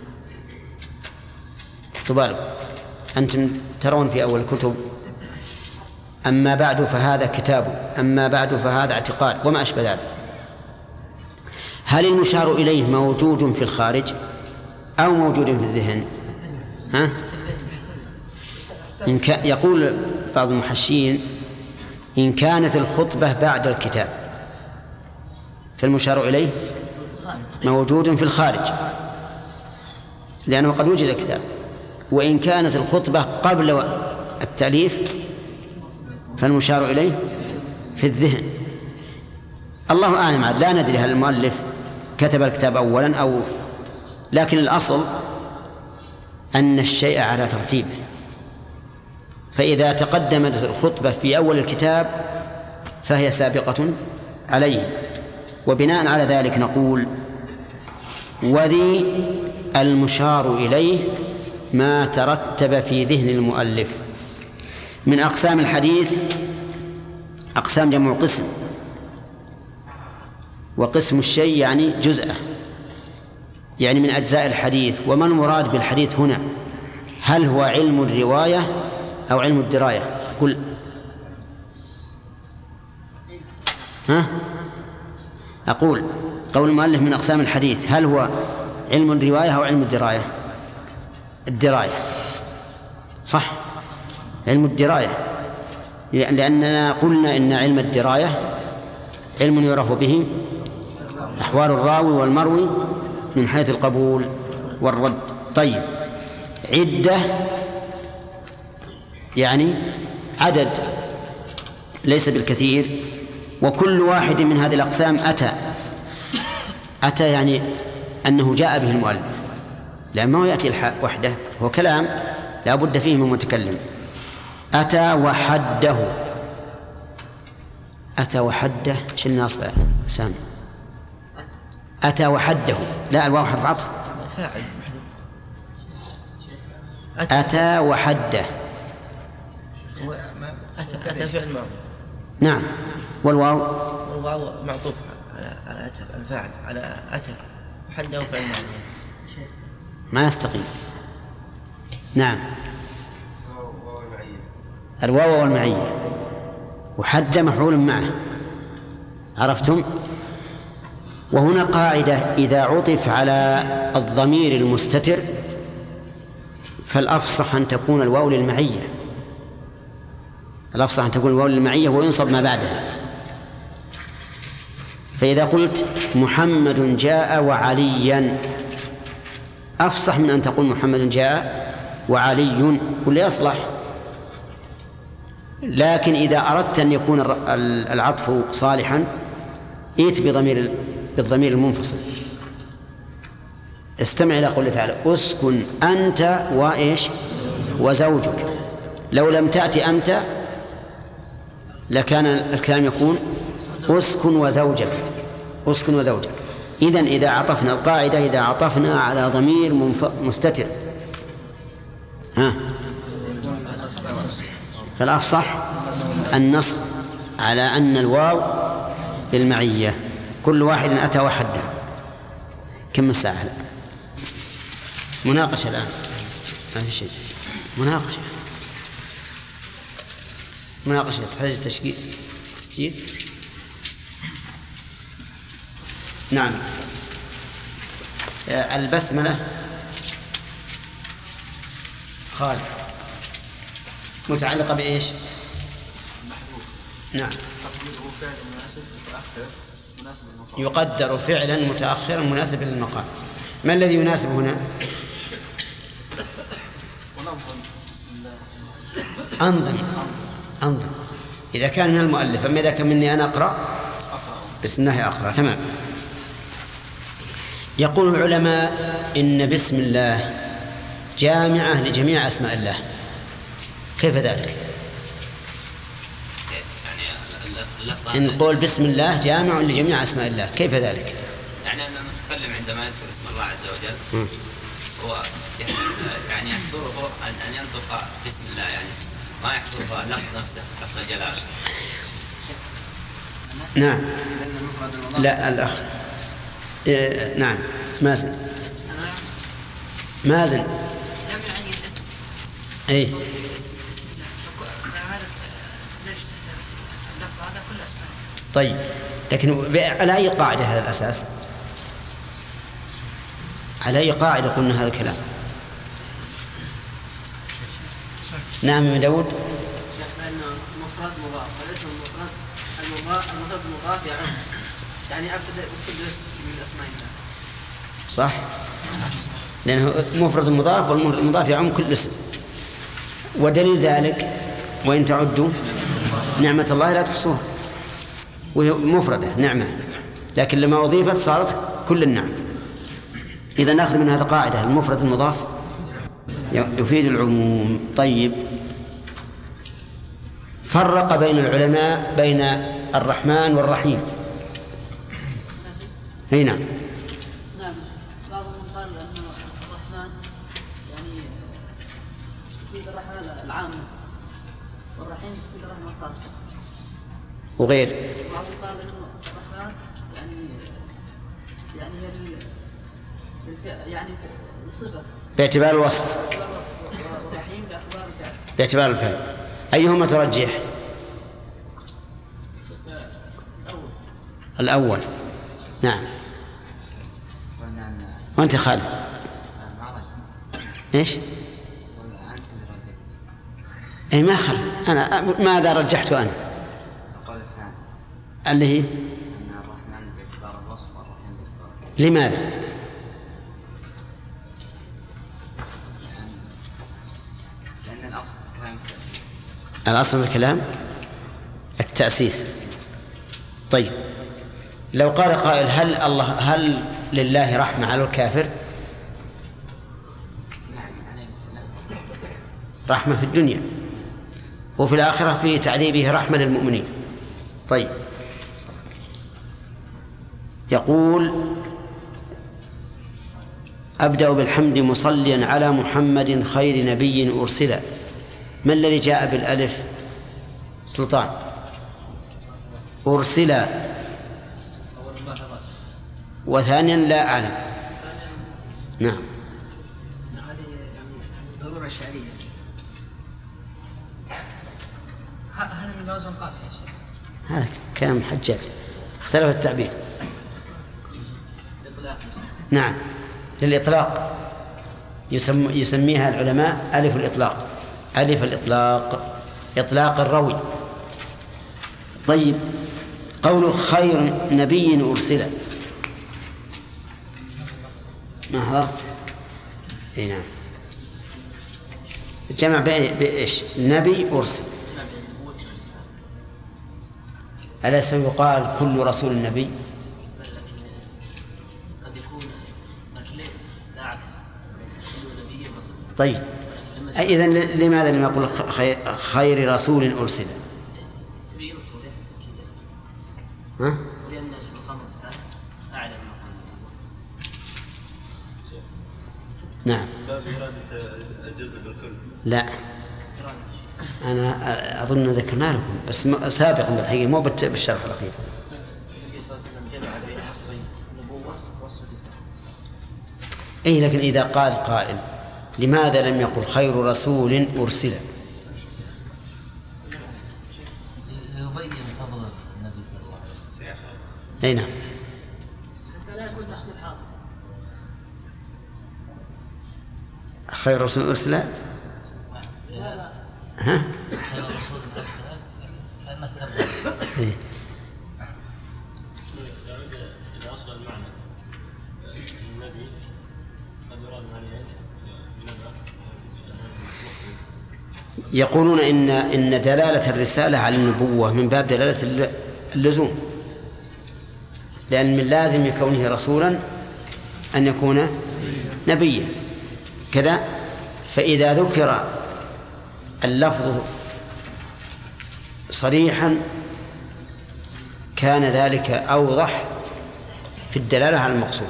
تبالغ، أنتم ترون في أول الكتب: أما بعد فهذا كتاب، أما بعد فهذا اعتقاد، وما أشبه ذلك. هل المشار إليه موجود في الخارج أو موجود في الذهن؟ ها؟ يقول بعض المحشين: إن كانت الخطبة بعد الكتاب فالمشار إليه موجود في الخارج، لأنه قد وجد الكتاب. وإن كانت الخطبة قبل التأليف فالمشار إليه في الذهن. الله أعلم، عاد لا ندري هل المؤلف كتب الكتاب أولا أو، لكن الأصل أن الشيء على ترتيبه. فإذا تقدمت الخطبة في أول الكتاب فهي سابقة عليه. وبناء على ذلك نقول: وذي المشار إليه ما ترتب في ذهن المؤلف. من أقسام الحديث، أقسام جمع قسم، وقسم الشيء يعني جزءه، يعني من أجزاء الحديث. وما المراد بالحديث هنا؟ هل هو علم الرواية أو علم الدراية؟ قل. ها؟ أقول قول المؤلف من أقسام الحديث، هل هو علم الرواية أو علم الدراية؟ الدراية، صح، علم الدراية، لأننا قلنا إن علم الدراية علم يعرف به أحوال الراوي والمروي من حيث القبول والرد. طيب، عدة يعني عدد ليس بالكثير، وكل واحد من هذه الأقسام أتى يعني أنه جاء به المؤلف، لأن ما يأتي الحاء وحده، هو كلام لا بد فيه من متكلم. أتى وحده، أتى وحده شلنا أصبع سامي. أتى وحده، لا الواو حرف عطف. فاعل أتى وحده. أتى فعل ماضي. نعم. والواو معطوف على أتى الفاعل على أتى وحده فعل ماضي. ما يستقيم. نعم. الواو والمعية، وحد مفعول معه، عرفتم؟ وهنا قاعدة: إذا عطف على الضمير المستتر فالأفصح أن تكون الواو للمعية، الأفصح أن تكون الواو للمعية وينصب ما بعدها. فإذا قلت محمد جاء وعليا أفصح من أن تقول محمد جاء وعلي، ولا يصلح. لكن إذا أردت أن يكون العطف صالحا ائت بالضمير المنفصل. استمع إلى قوله تعالى: أسكن أنت وإيش وزوجك. لو لم تأتي أنت لكان الكلام يكون أسكن وزوجك، أسكن وزوجك. إذن إذا عطفنا القاعدة، إذا عطفنا على ضمير مستتر فالأفصح النصب على أن الواو للمعية. كل واحد أتى وحده. كم الساعة؟ مناقشة الآن، ما في شيء. مناقشة تحتاج تسجيل. نعم. البسملة خالد متعلقة بإيش؟ نعم. يقدر فعلا متأخرا مناسبا للمقام. ما الذي يناسب هنا؟ أنظم إذا كان من المؤلف. أما إذا كان مني أنا أقرأ بسم الله أقرأ. تمام. يقول العلماء إن بسم الله جامعة لجميع أسماء الله. كيف ذلك؟ إن قول بسم الله جامع لجميع أسماء الله، كيف ذلك؟ يعني أن المتكلم عندما يذكر اسم الله عز وجل هو يعني يحضره أن ينطق بسم الله، يعني ما يحضره اللفظ نفسه، لفظ الجلالة. نعم. لا الأخ نعم مازن لم يعني الاسم. أي اسم الله. هذا تدرج تحت اللفظ هذا كل أسماء. طيب، لكن على أي قاعدة هذا الأساس؟ على أي قاعدة قلنا هذا الكلام؟ نعم من داود. لأنه مفرد مضاف، والاسم المفرد المضاف يعم، يعني أبتدأ بكل اسم من أسماء الله. صح، لأنه مفرد مضاف، والمفرد المضاف يعم كل اسم. ودليل ذلك وإن تعدوا نعمة الله لا تحصوها، وهي مفردة نعمة، لكن لما أضيفت صارت كل النعم. إذا نأخذ من هذا قاعدة: المفرد المضاف يفيد العموم. طيب، فرق بين العلماء بين الرحمن والرحيم. هنا نعم، بعضهم قال أن الرحمن يعني يفيد الرحمة العامة، والرحيم يفيد الرحمة الخاصة. وغير بعضهم قال أن الرحمن يعني الصفة باعتبار الوصف، والرحيم باعتبار الفعل. أيهما ترجح؟ الأول. نعم. وأنت خالد؟ إيش؟ أي ما خالد، أنا ماذا رجحت أنا؟ اللي هي لماذا؟ لأن الأصل في الكلام التأسيس. الأصل في الكلام التأسيس. طيب لو قال قائل هل لله رحمة على الكافر؟ رحمة في الدنيا وفي الآخرة في تعذيبه رحمة للمؤمنين. طيب يقول أبدأ بالحمد مصليا على محمد خير نبي أرسل. ما الذي جاء بالألف؟ سلطان. أرسل وثانيا لا أعلم. نعم. هذه ضرورة شعرية. هذا من لازم قاطع يا شيخ. هذا كلام حجاج اختلف التعبير. نعم للإطلاق يسميها العلماء ألف الإطلاق. ألف الإطلاق إطلاق الروي. طيب قول خير نبي أرسل ما حضرت؟ اي نعم. الجمع بإيش؟ نبي أرسل. أليس يقال كل رسول نبي؟ قد يكون مثلين لا عكس، ليس كل نبي رسول. طيب إذن لماذا لم يقول خير رسول أرسل؟ تبين توضيح التأكيد. ها؟ ولأن المقام الرسالة أعلى من مقام النبوة. نعم. باب إرادة الجزء بالكل. لا أنا أظن ذكرنا لكم بس سابقا بالحقيقة مو بالشرح الأخير. النبي صلى الله عليه وسلم جمع بين وصفين النبوة ووصف الرسالة. أي لكن إذا قال قائل لماذا لم يقل خير رسول أرسل؟ يبين فضل النبي صلى الله عليه وسلم. أي نعم. حتى لا يكون تحصيل حاصل. خير رسول أرسل. ها؟ خير رسول أرسل كأنك كذب. إيه. يعود إلى أصل المعنى. النبي قد يراد معنيين يقولون إن دلالة الرسالة على النبوة من باب دلالة اللزوم، لأن من لازم كونه رسولا أن يكون نبيا كذا. فإذا ذكر اللفظ صريحا كان ذلك أوضح في الدلالة على المقصود.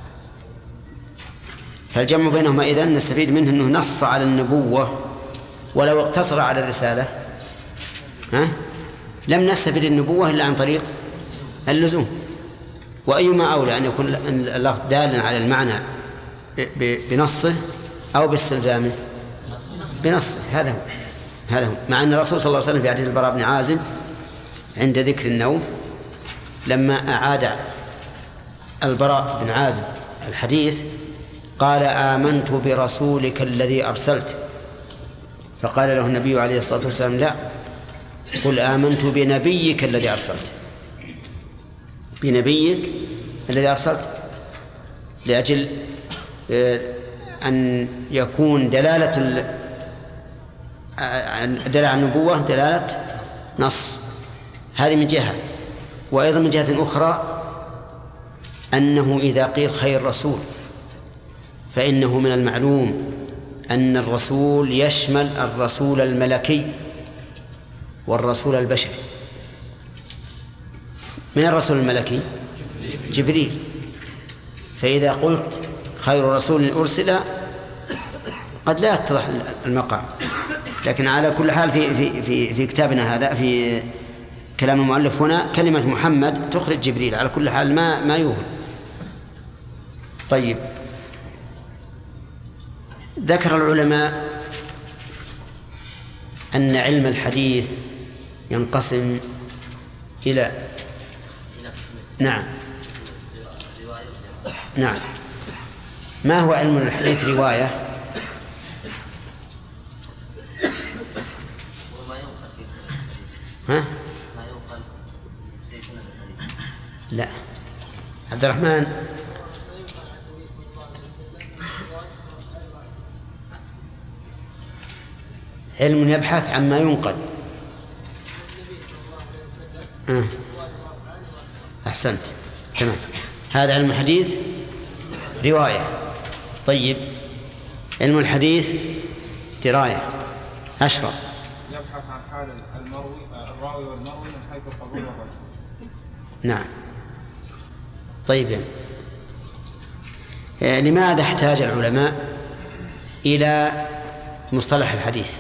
فالجمع بينهما إذن نستفيد منه أنه نص على النبوة، ولو اقتصر على الرسالة لم نستفيد النبوة إلا عن طريق اللزوم. وأيما أولى أن يكون اللفظ دالا على المعنى بنصه أو باستلزامه؟ بنصه. هذا هو مع أن الرسول صلى الله عليه وسلم في حديث البراء بن عازب عند ذكر النوم لما أعاد البراء بن عازب الحديث قال آمنت برسولك الذي أرسلت، فقال له النبي عليه الصلاة والسلام لا، قل آمنت بنبيك الذي أرسلت، بنبيك الذي أرسلت، لأجل أن يكون دلالة النبوة دلالة نص. هذه من جهة. وأيضا من جهة أخرى أنه إذا قيل خير رسول فإنه من المعلوم أن الرسول يشمل الرسول الملكي والرسول البشري. من الرسول الملكي؟ جبريل. فإذا قلت خير رسول أرسل قد لا يتضح المقام، لكن على كل حال في كتابنا هذا في كلام المؤلف هنا كلمة محمد تخرج جبريل على كل حال ما يوهم. طيب ذكر العلماء أن علم الحديث ينقسم إلى نعم ما هو علم الحديث؟ رواية ها؟ لا عبد الرحمن علم يبحث عما ينقل أحسنت. تمام. هذا علم الحديث رواية. طيب علم الحديث دراية. أشرف. يبحث عن حال الراوي والمروي من حيث القبول والرد. نعم. طيب لماذا احتاج العلماء إلى مصطلح الحديث؟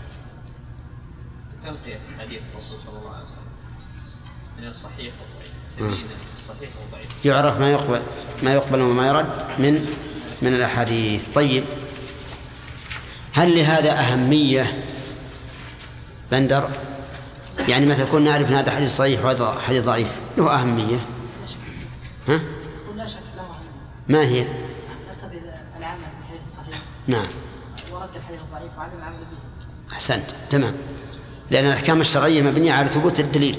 تنقية حديث الرسول صلى الله عليه وسلم من الصحيح والضعيف. الصحيح والضعيف يعرف ما يقبل وما يرد من الأحاديث. طيب هل لهذا أهمية بندر؟ يعني مثلا كنا نعرف أن هذا حديث صحيح وهذا حديث ضعيف، له أهمية؟ ها؟ لا شك له أهمية. ما هي؟ نقتضي العمل بالحديث الصحيح. نعم. ورد الحديث الضعيف وعدم العمل به. أحسنت. تمام. لأن الأحكام الشرعية مبنية على ثبوت الدليل.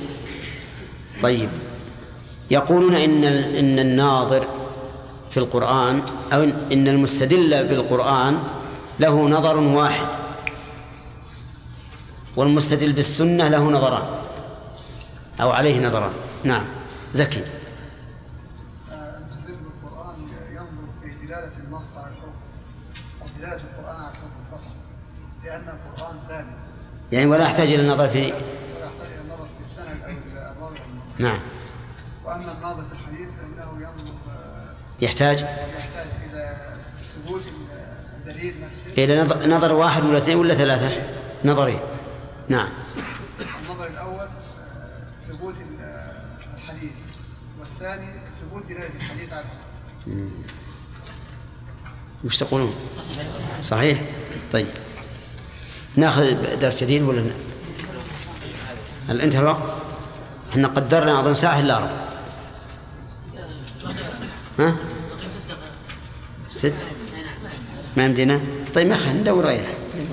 طيب يقولون إن الناظر في القرآن أو إن المستدل بالقرآن له نظر واحد، والمستدل بالسنة له نظران أو عليه نظران. نعم. زكي. المستدل بالقرآن ينظر في دلالة النص على الحكم أو دلالة القرآن على الحكم فقط، لأن القرآن ثابت يعني ولا يحتاج إلى النظر في السند أو الراوي. نعم. وأما الناظر في الحديث فإنه ينظر يحتاج إلى ثبوت الدليل نفسه. إلى نظر واحد ولا اثنين ولا ثلاثة؟ نظرين. نعم. النظر الأول ثبوت الحديث، والثاني ثبوت دلالة الحديث على الحكم. وش تقولون؟ صحيح. طيب ناخذ درس جديد ولا انتهى الوقت؟ احنا قدرنا اظن ساعه الا ربع. ها 6 ما يمدينا. طيب ما خلينا ندور غيره.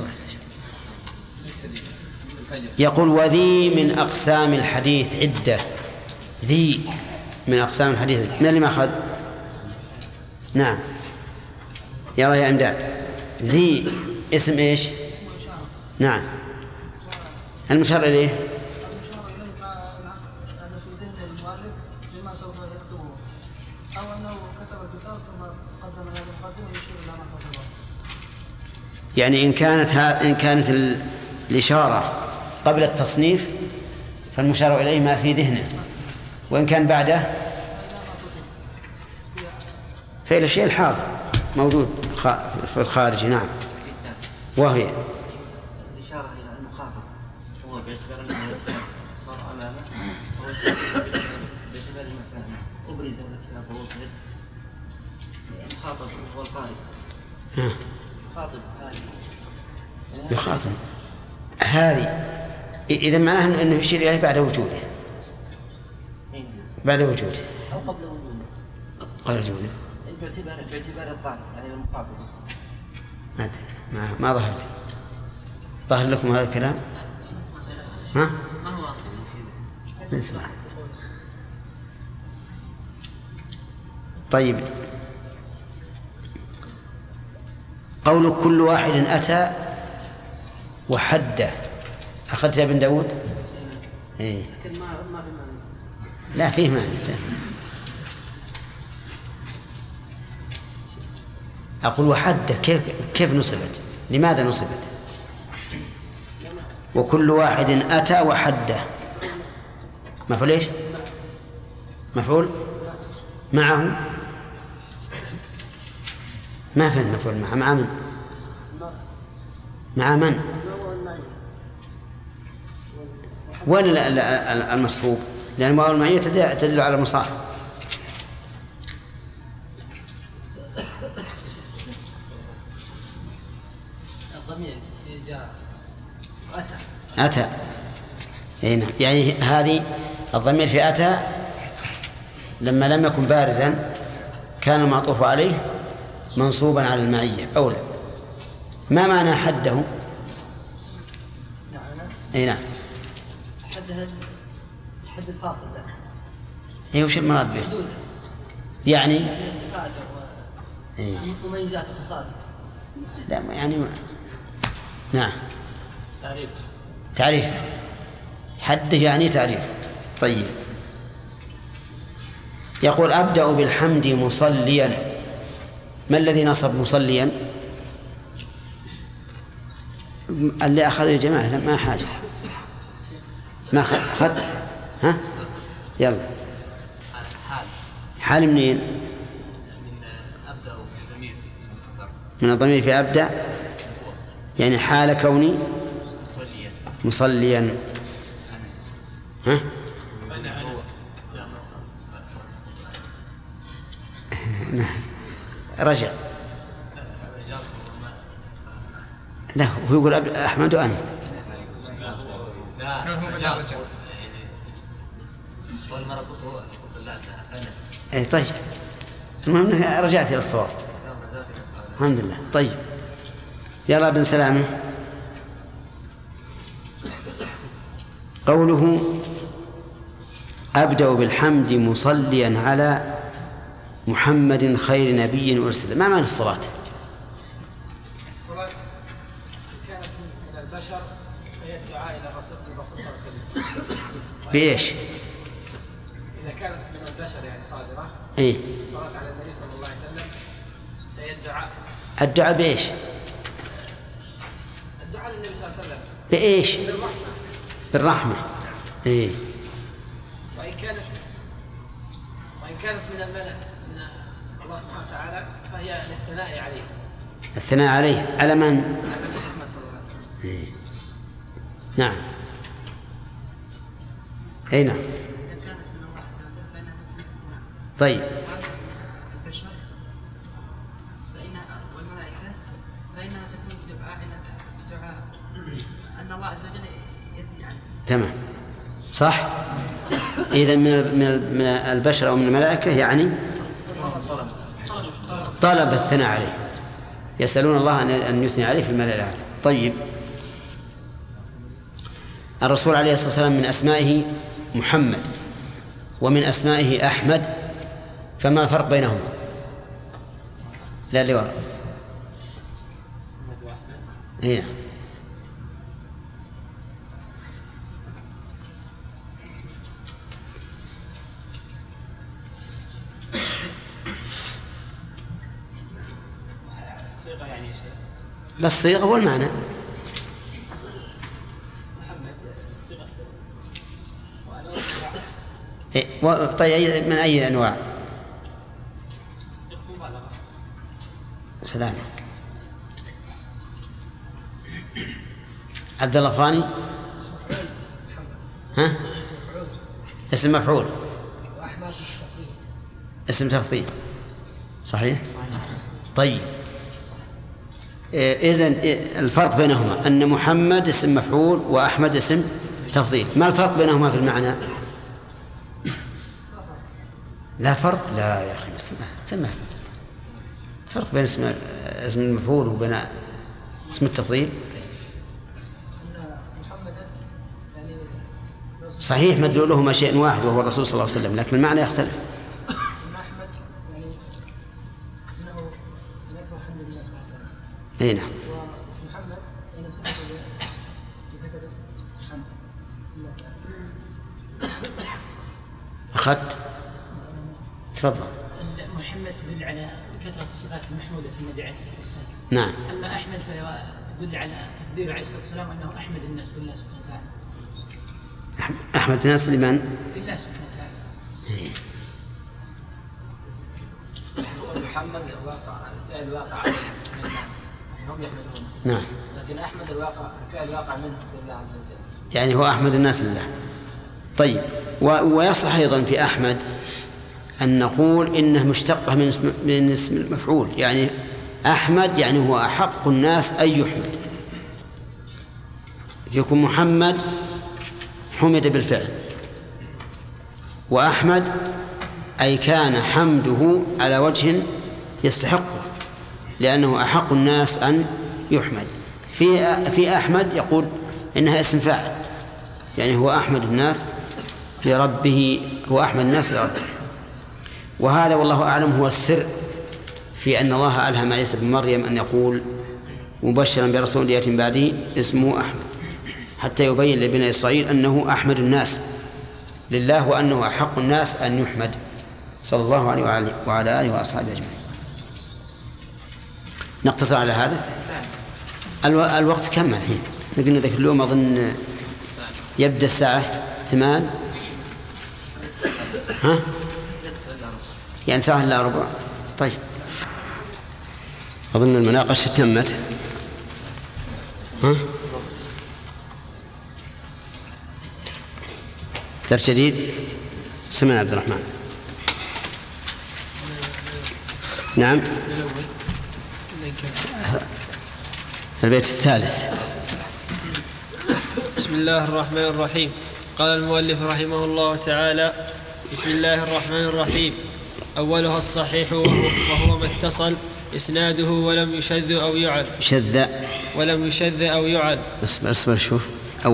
يقول وذي من اقسام الحديث عده. ذي من اقسام الحديث من اللي ما اخذ؟ نعم يلا يا امداد. ذي اسم ايش؟ نعم. المشار اليه المشار إليه ما في ذهن المؤلف لما سوف يكتبه، أو أنه كتب الكتاب ثم قدم هذا المقدمة يشير إلى ما كتبه. يعني إن كانت الإشارة قبل التصنيف فالمشار إليه ما في ذهنه، وإن كان بعده فإلى الشيء الحاضر موجود في الخارج. نعم. وهي الإشارة إلى المخاطب هو باعتبار أنه صار أمامه أو باعتبار المكان أبرز الكتاب ووضعه المخاطب هو القارئ. يخاطب هذه إذا معناه أنه يشير إليه بعد وجوده. بعد وجوده أو قبل وجوده. قبل وجوده باعتبار القارئ يعني المخاطب. ما ظهر لي. ظهر لكم هذا الكلام؟ ها؟ ما هو نسمع. طيب قول كل واحد أتى وحده أخذت يا ابن داود؟ إيه. لا فيه معنى. أقول وحده كيف نصبت؟ لماذا نصبت؟ وكل واحد أتى وحده مفعول إيش؟ مفعول معه. ما فهم مفعول معه. مع من؟ مع من؟ وين المصحوب؟ لأن واو المعية تدل على المصاحب. الضمير جاء أتى. يعني هذه الضمير في أتى لما لم يكن بارزا كان المعطوف عليه منصوبا على المعية أولى. ما معنى حده؟ أي نعم. حد الفاصل له. إيه وش المراد به؟ حدوده. يعني صفاته ومميزاته وخصائصه. لا يعني نعم. تعريف حده يعني تعريف. طيب يقول أبدأ بالحمد مصليا. ما الذي نصب مصليا؟ اللي أخذ يا جماعة ما حاجة ما أخذ. ها يلا حال منين؟ من الضمير في أبدأ يعني حال كوني مصليا. ها رجع لا هو يقول أحمد أنا أي طيب المهم رجعت إلى الصواب الحمد لله. طيب يلا بن سلامة. قوله أبدأ بالحمد مصليا على محمد خير نبي أرسل. ما معنى الصلاة؟ الصلاة كانت من البشر فهي الدعاء إلى الرسول صلى الله عليه وسلم. بإيش؟ إذا كانت من البشر يعني صادرة إيه؟ الصلاة على النبي صلى الله عليه وسلم فهي الدعاء. الدعاء بإيش؟ الدعاء للنبي صلى الله عليه وسلم بإيش؟ بالرحمة. بالرحمة. إيه؟ وإن كانت من الملأ من الله سبحانه وتعالى فهي للثناء عليه. الثناء عليه على من؟ على محمد صلى الله عليه وسلم. إيه؟ نعم. أي نعم. طيب البشر والملائكة فإنها تكون دعاء أن الله عز وجل يثني عنه. تمام صح. إذن من البشر أو من الملائكة يعني طلب الثناء عليه، يسألون الله أن يثني عليه في الملأ الأعلى. طيب الرسول عليه الصلاة والسلام من أسمائه محمد ومن أسمائه أحمد، فما الفرق بينهما؟ لا اللي وراء. هنا الصيغة يعني شيء. بس صيغة والمعنى. محمد صيغة. طيب من أي أنواع؟ صيغة مبالغة. سلام. عبد الله فاني. ها؟ اسم مفعول. اسم تفضيل. صحيح؟ طيب إذن الفرق بينهما أن محمد اسم مفعول وأحمد اسم تفضيل. ما الفرق بينهما في المعنى؟ لا فرق. لا يا أخي سمع فرق بين اسم المفعول وبين اسم التفضيل. صحيح مدلولهما شيء واحد وهو الرسول صلى الله عليه وسلم، لكن المعنى يختلف. اي نعم. ومحمد يعني صفة لكثرة الحمد. أخذت تفضل. محمد تدل على كثرة الصفات المحمودة في النبي عليه الصلاة والسلام. نعم. أما أحمد فهو تدل على تفضيله عليه الصلاة والسلام أنه أحمد الناس لله سبحانه وتعالى. أحمد الناس لمن؟ لله سبحانه وتعالى. محمد الواقع من الناس هم يحمدون. نعم. لكن أحمد الفعل الواقع منه لله عز وجل. يعني هو أحمد الناس لله. طيب ويصح أيضا في أحمد أن نقول إنه مشتقة من اسم المفعول، يعني أحمد يعني هو أحق الناس أن يحمد. يكون محمد حمد بالفعل، وأحمد أي كان حمده على وجه يستحقه لأنه أحق الناس أن يحمد. في أحمد يقول إنها اسم فاعل، يعني هو أحمد الناس لربه، هو أحمد الناس لربه. وهذا والله أعلم هو السر في أن الله ألهم عيسى بن مريم أن يقول مبشرا برسول يأتي بعده اسمه أحمد، حتى يبين لبني إسرائيل أنه أحمد الناس لله وأنه أحق الناس أن يحمد. صلى الله عليه وعلى آله وأصحابه أجمعين. نقتصر على هذا. الوقت كم الحين؟ قلنا ذاك اليوم أظن يبدأ الساعة 8. ها؟ يعني ساعة إلا ربع. طيب أظن المناقشة تمت. ها؟ درس جديد. سمع عبد الرحمن. نعم. البيت الثالث. بسم الله الرحمن الرحيم. قال المؤلف رحمه الله تعالى: بسم الله الرحمن الرحيم. أولها الصحيح وهو ما اتصل إسناده ولم يشذ أو يعل. ولم يشذ أو يعل. اصبر شوف.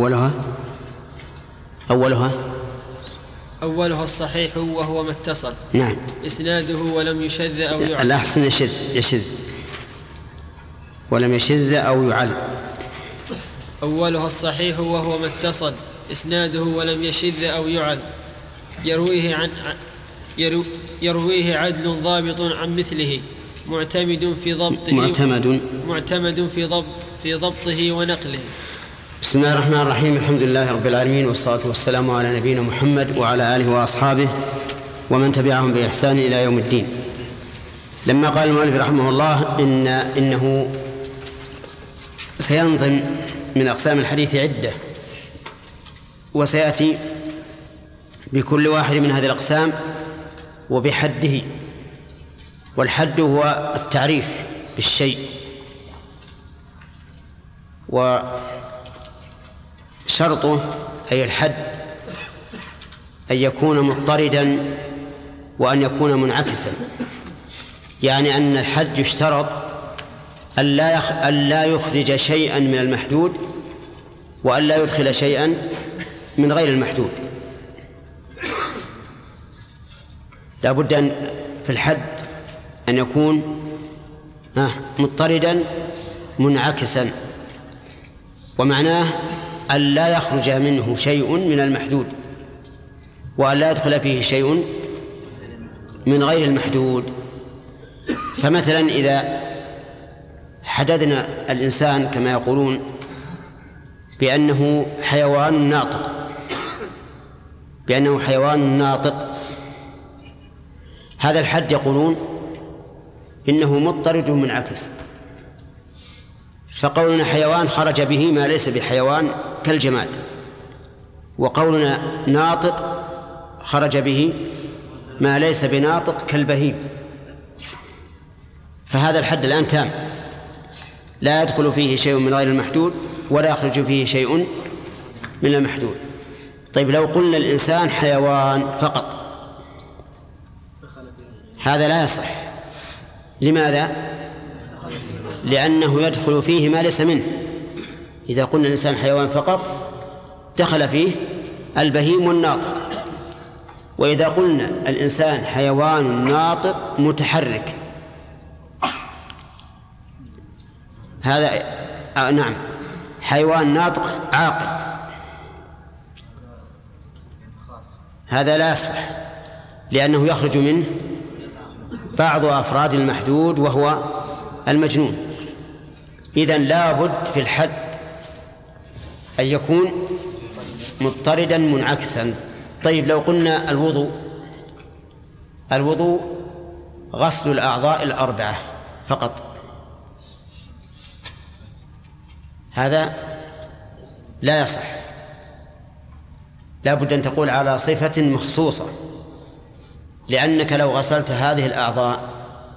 أولها الصحيح وهو ما اتصل. نعم. إسناده ولم يشذ أو يعل. الأحسن يشذ ولم يشذ أو يعل. أولها الصحيح وهو ما اتصل إسناده ولم يشذ أو يعل، يرويه عدل ضابط عن مثله معتمد في ضبطه ونقله. بسم الله الرحمن الرحيم. الحمد لله رب العالمين، والصلاة والسلام على نبينا محمد وعلى آله وأصحابه ومن تبعهم بإحسان إلى يوم الدين. لما قال المؤلف رحمه الله إنه سينظم من أقسام الحديث عدة، وسيأتي بكل واحد من هذه الأقسام وبحده. والحد هو التعريف بالشيء، وشرطه أي الحد أن يكون مضطردا وأن يكون منعكسا. يعني أن الحد يشترط أن لا يخرج شيئا من المحدود وأن لا يدخل شيئا من غير المحدود. لا بد أن في الحد أن يكون مضطردا منعكسا، ومعناه أن لا يخرج منه شيء من المحدود وأن لا يدخل فيه شيء من غير المحدود. فمثلا إذا حددنا الإنسان كما يقولون بأنه حيوان ناطق، هذا الحد يقولون إنه مضطرد منعكس. فقولنا حيوان خرج به ما ليس بحيوان كالجماد، وقولنا ناطق خرج به ما ليس بناطق كالبهيم. فهذا الحد الآن تام، لا يدخل فيه شيء من غير المحدود ولا يخرج فيه شيء من المحدود. طيب لو قلنا الإنسان حيوان فقط، هذا لا يصح. لماذا؟ لأنه يدخل فيه ما ليس منه. إذا قلنا الإنسان حيوان فقط دخل فيه البهيم والناطق. وإذا قلنا الإنسان حيوان ناطق متحرك، هذا نعم حيوان ناطق عاقل، هذا لا يصح، لأنه يخرج منه بعض أفراد المحدود وهو المجنون. إذن لا بد في الحد أن يكون مضطردا منعكسا. طيب لو قلنا الوضوء غسل الأعضاء الأربعة فقط، هذا لا يصح. لا بد أن تقول على صفة مخصوصة، لأنك لو غسلت هذه الأعضاء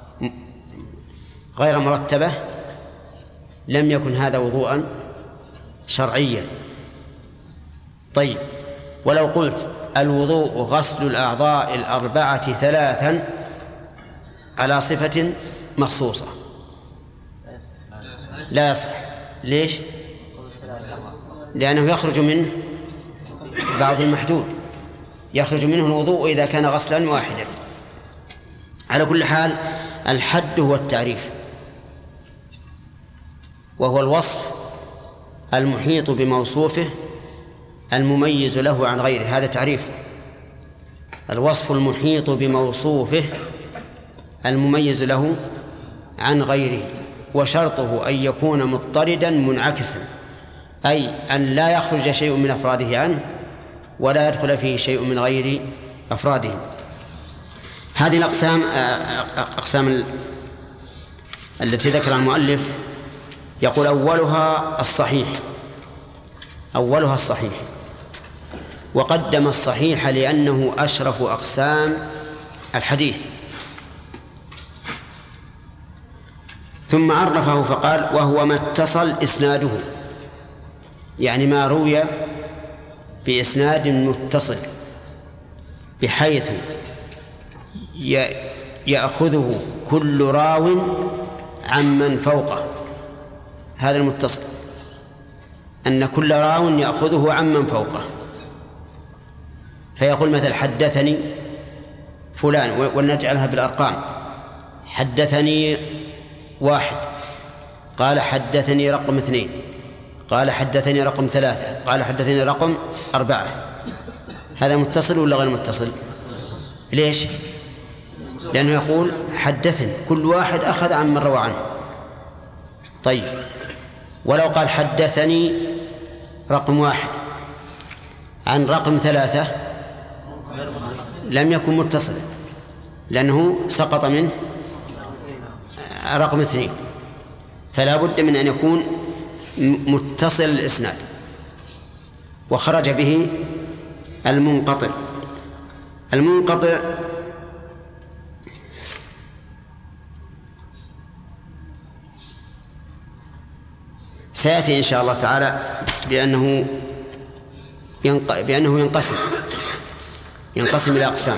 غير مرتبة لم يكن هذا وضوءا شرعيا. طيب ولو قلت الوضوء غسل الأعضاء الأربعة 3 على صفة مخصوصة لا يصح. ليش؟ لأنه يخرج منه بعض المحدود، يخرج منه الوضوء إذا كان غسلا واحدا. على كل حال الحد هو التعريف، وهو الوصف المحيط بموصوفه المميز له عن غيره، هذا تعريفه. الوصف المحيط بموصوفه المميز له عن غيره، وشرطه أن يكون مضطردا منعكسا، أي أن لا يخرج شيء من أفراده عنه ولا يدخل فيه شيء من غير أفراده. هذه الأقسام التي ذكرها المؤلف يقول أولها الصحيح، وقدم الصحيح لأنه أشرف أقسام الحديث، ثم عرفه فقال وهو ما اتصل إسناده، يعني ما روي بإسناد متصل بحيث يأخذه كل راو عمن فوقه. هذا المتصل، أن كل راو يأخذه عمن فوقه، فيقول مثل حدثني فلان، ونجعلها بالأرقام، حدثني 1، قال حدثني رقم 2، قال حدثني رقم 3، قال حدثني رقم 4. هذا متصل ولا غير متصل؟ ليش؟ لأنه يقول حدثني، كل واحد أخذ عن من روى عنه. طيب، ولو قال حدثني رقم 1 عن رقم 3 لم يكن متصلا، لأنه سقط من رقم 2، فلا بد من أن يكون متصل الإسناد. وخرج به المنقطع سيأتي إن شاء الله تعالى بأنه ينقسم إلى أقسام،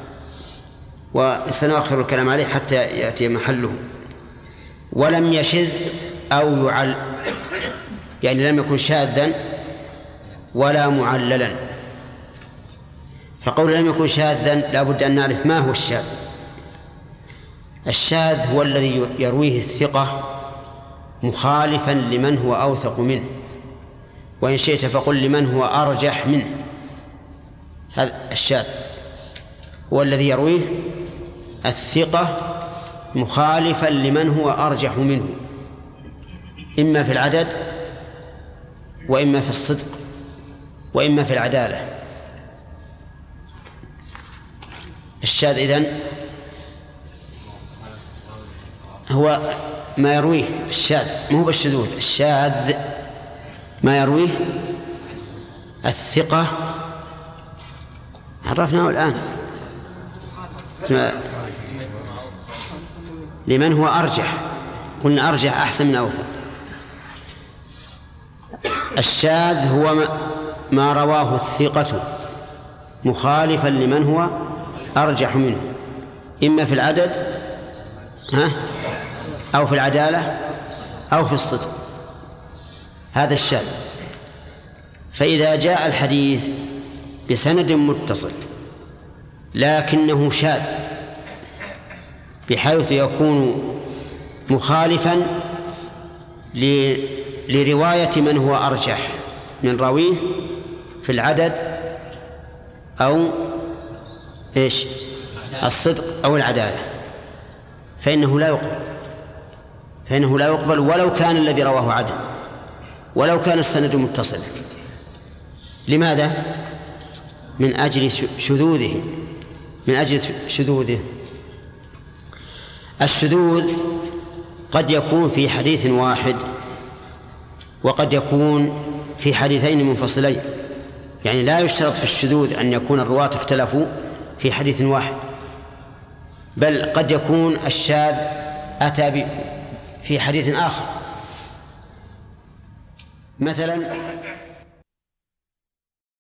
وسنؤخر الكلام عليه حتى يأتي محله. ولم يشذ أو يعل، يعني لم يكن شاذا ولا معللا. فقول لم يكن شاذا لا بد أن نعرف ما هو الشاذ. الشاذ هو الذي يرويه الثقة مخالفا لمن هو أوثق منه، وإن شئت فقل لمن هو أرجح منه. هذا الشاذ هو الذي يرويه الثقة مخالفا لمن هو أرجح منه، إما في العدد وإما في الصدق وإما في العدالة. الشاذ إذن هو ما يرويه الشاذ، ما هو بالشذوذ. الشاذ ما يرويه الثقة، عرفناه الآن، لمن هو أرجح، قلنا أرجح أحسن من أوثق. الشاذ هو ما رواه الثقة مخالفا لمن هو أرجح منه، إما في العدد أو في العدالة أو في الصدق. هذا الشاذ. فإذا جاء الحديث بسند متصل لكنه شاذ بحيث يكون مخالفا لرواية من هو أرجح من راويه في العدد أو الصدق أو العدالة، فإنه لا يقبل ولو كان الذي رواه عدل، ولو كان السند متصلا. لماذا؟ من أجل شذوذه. الشذوذ قد يكون في حديث واحد وقد يكون في حديثين منفصلين، يعني لا يشترط في الشذوذ أن يكون الرواة اختلفوا في حديث واحد، بل قد يكون الشاذ أتى في حديث آخر. مثلا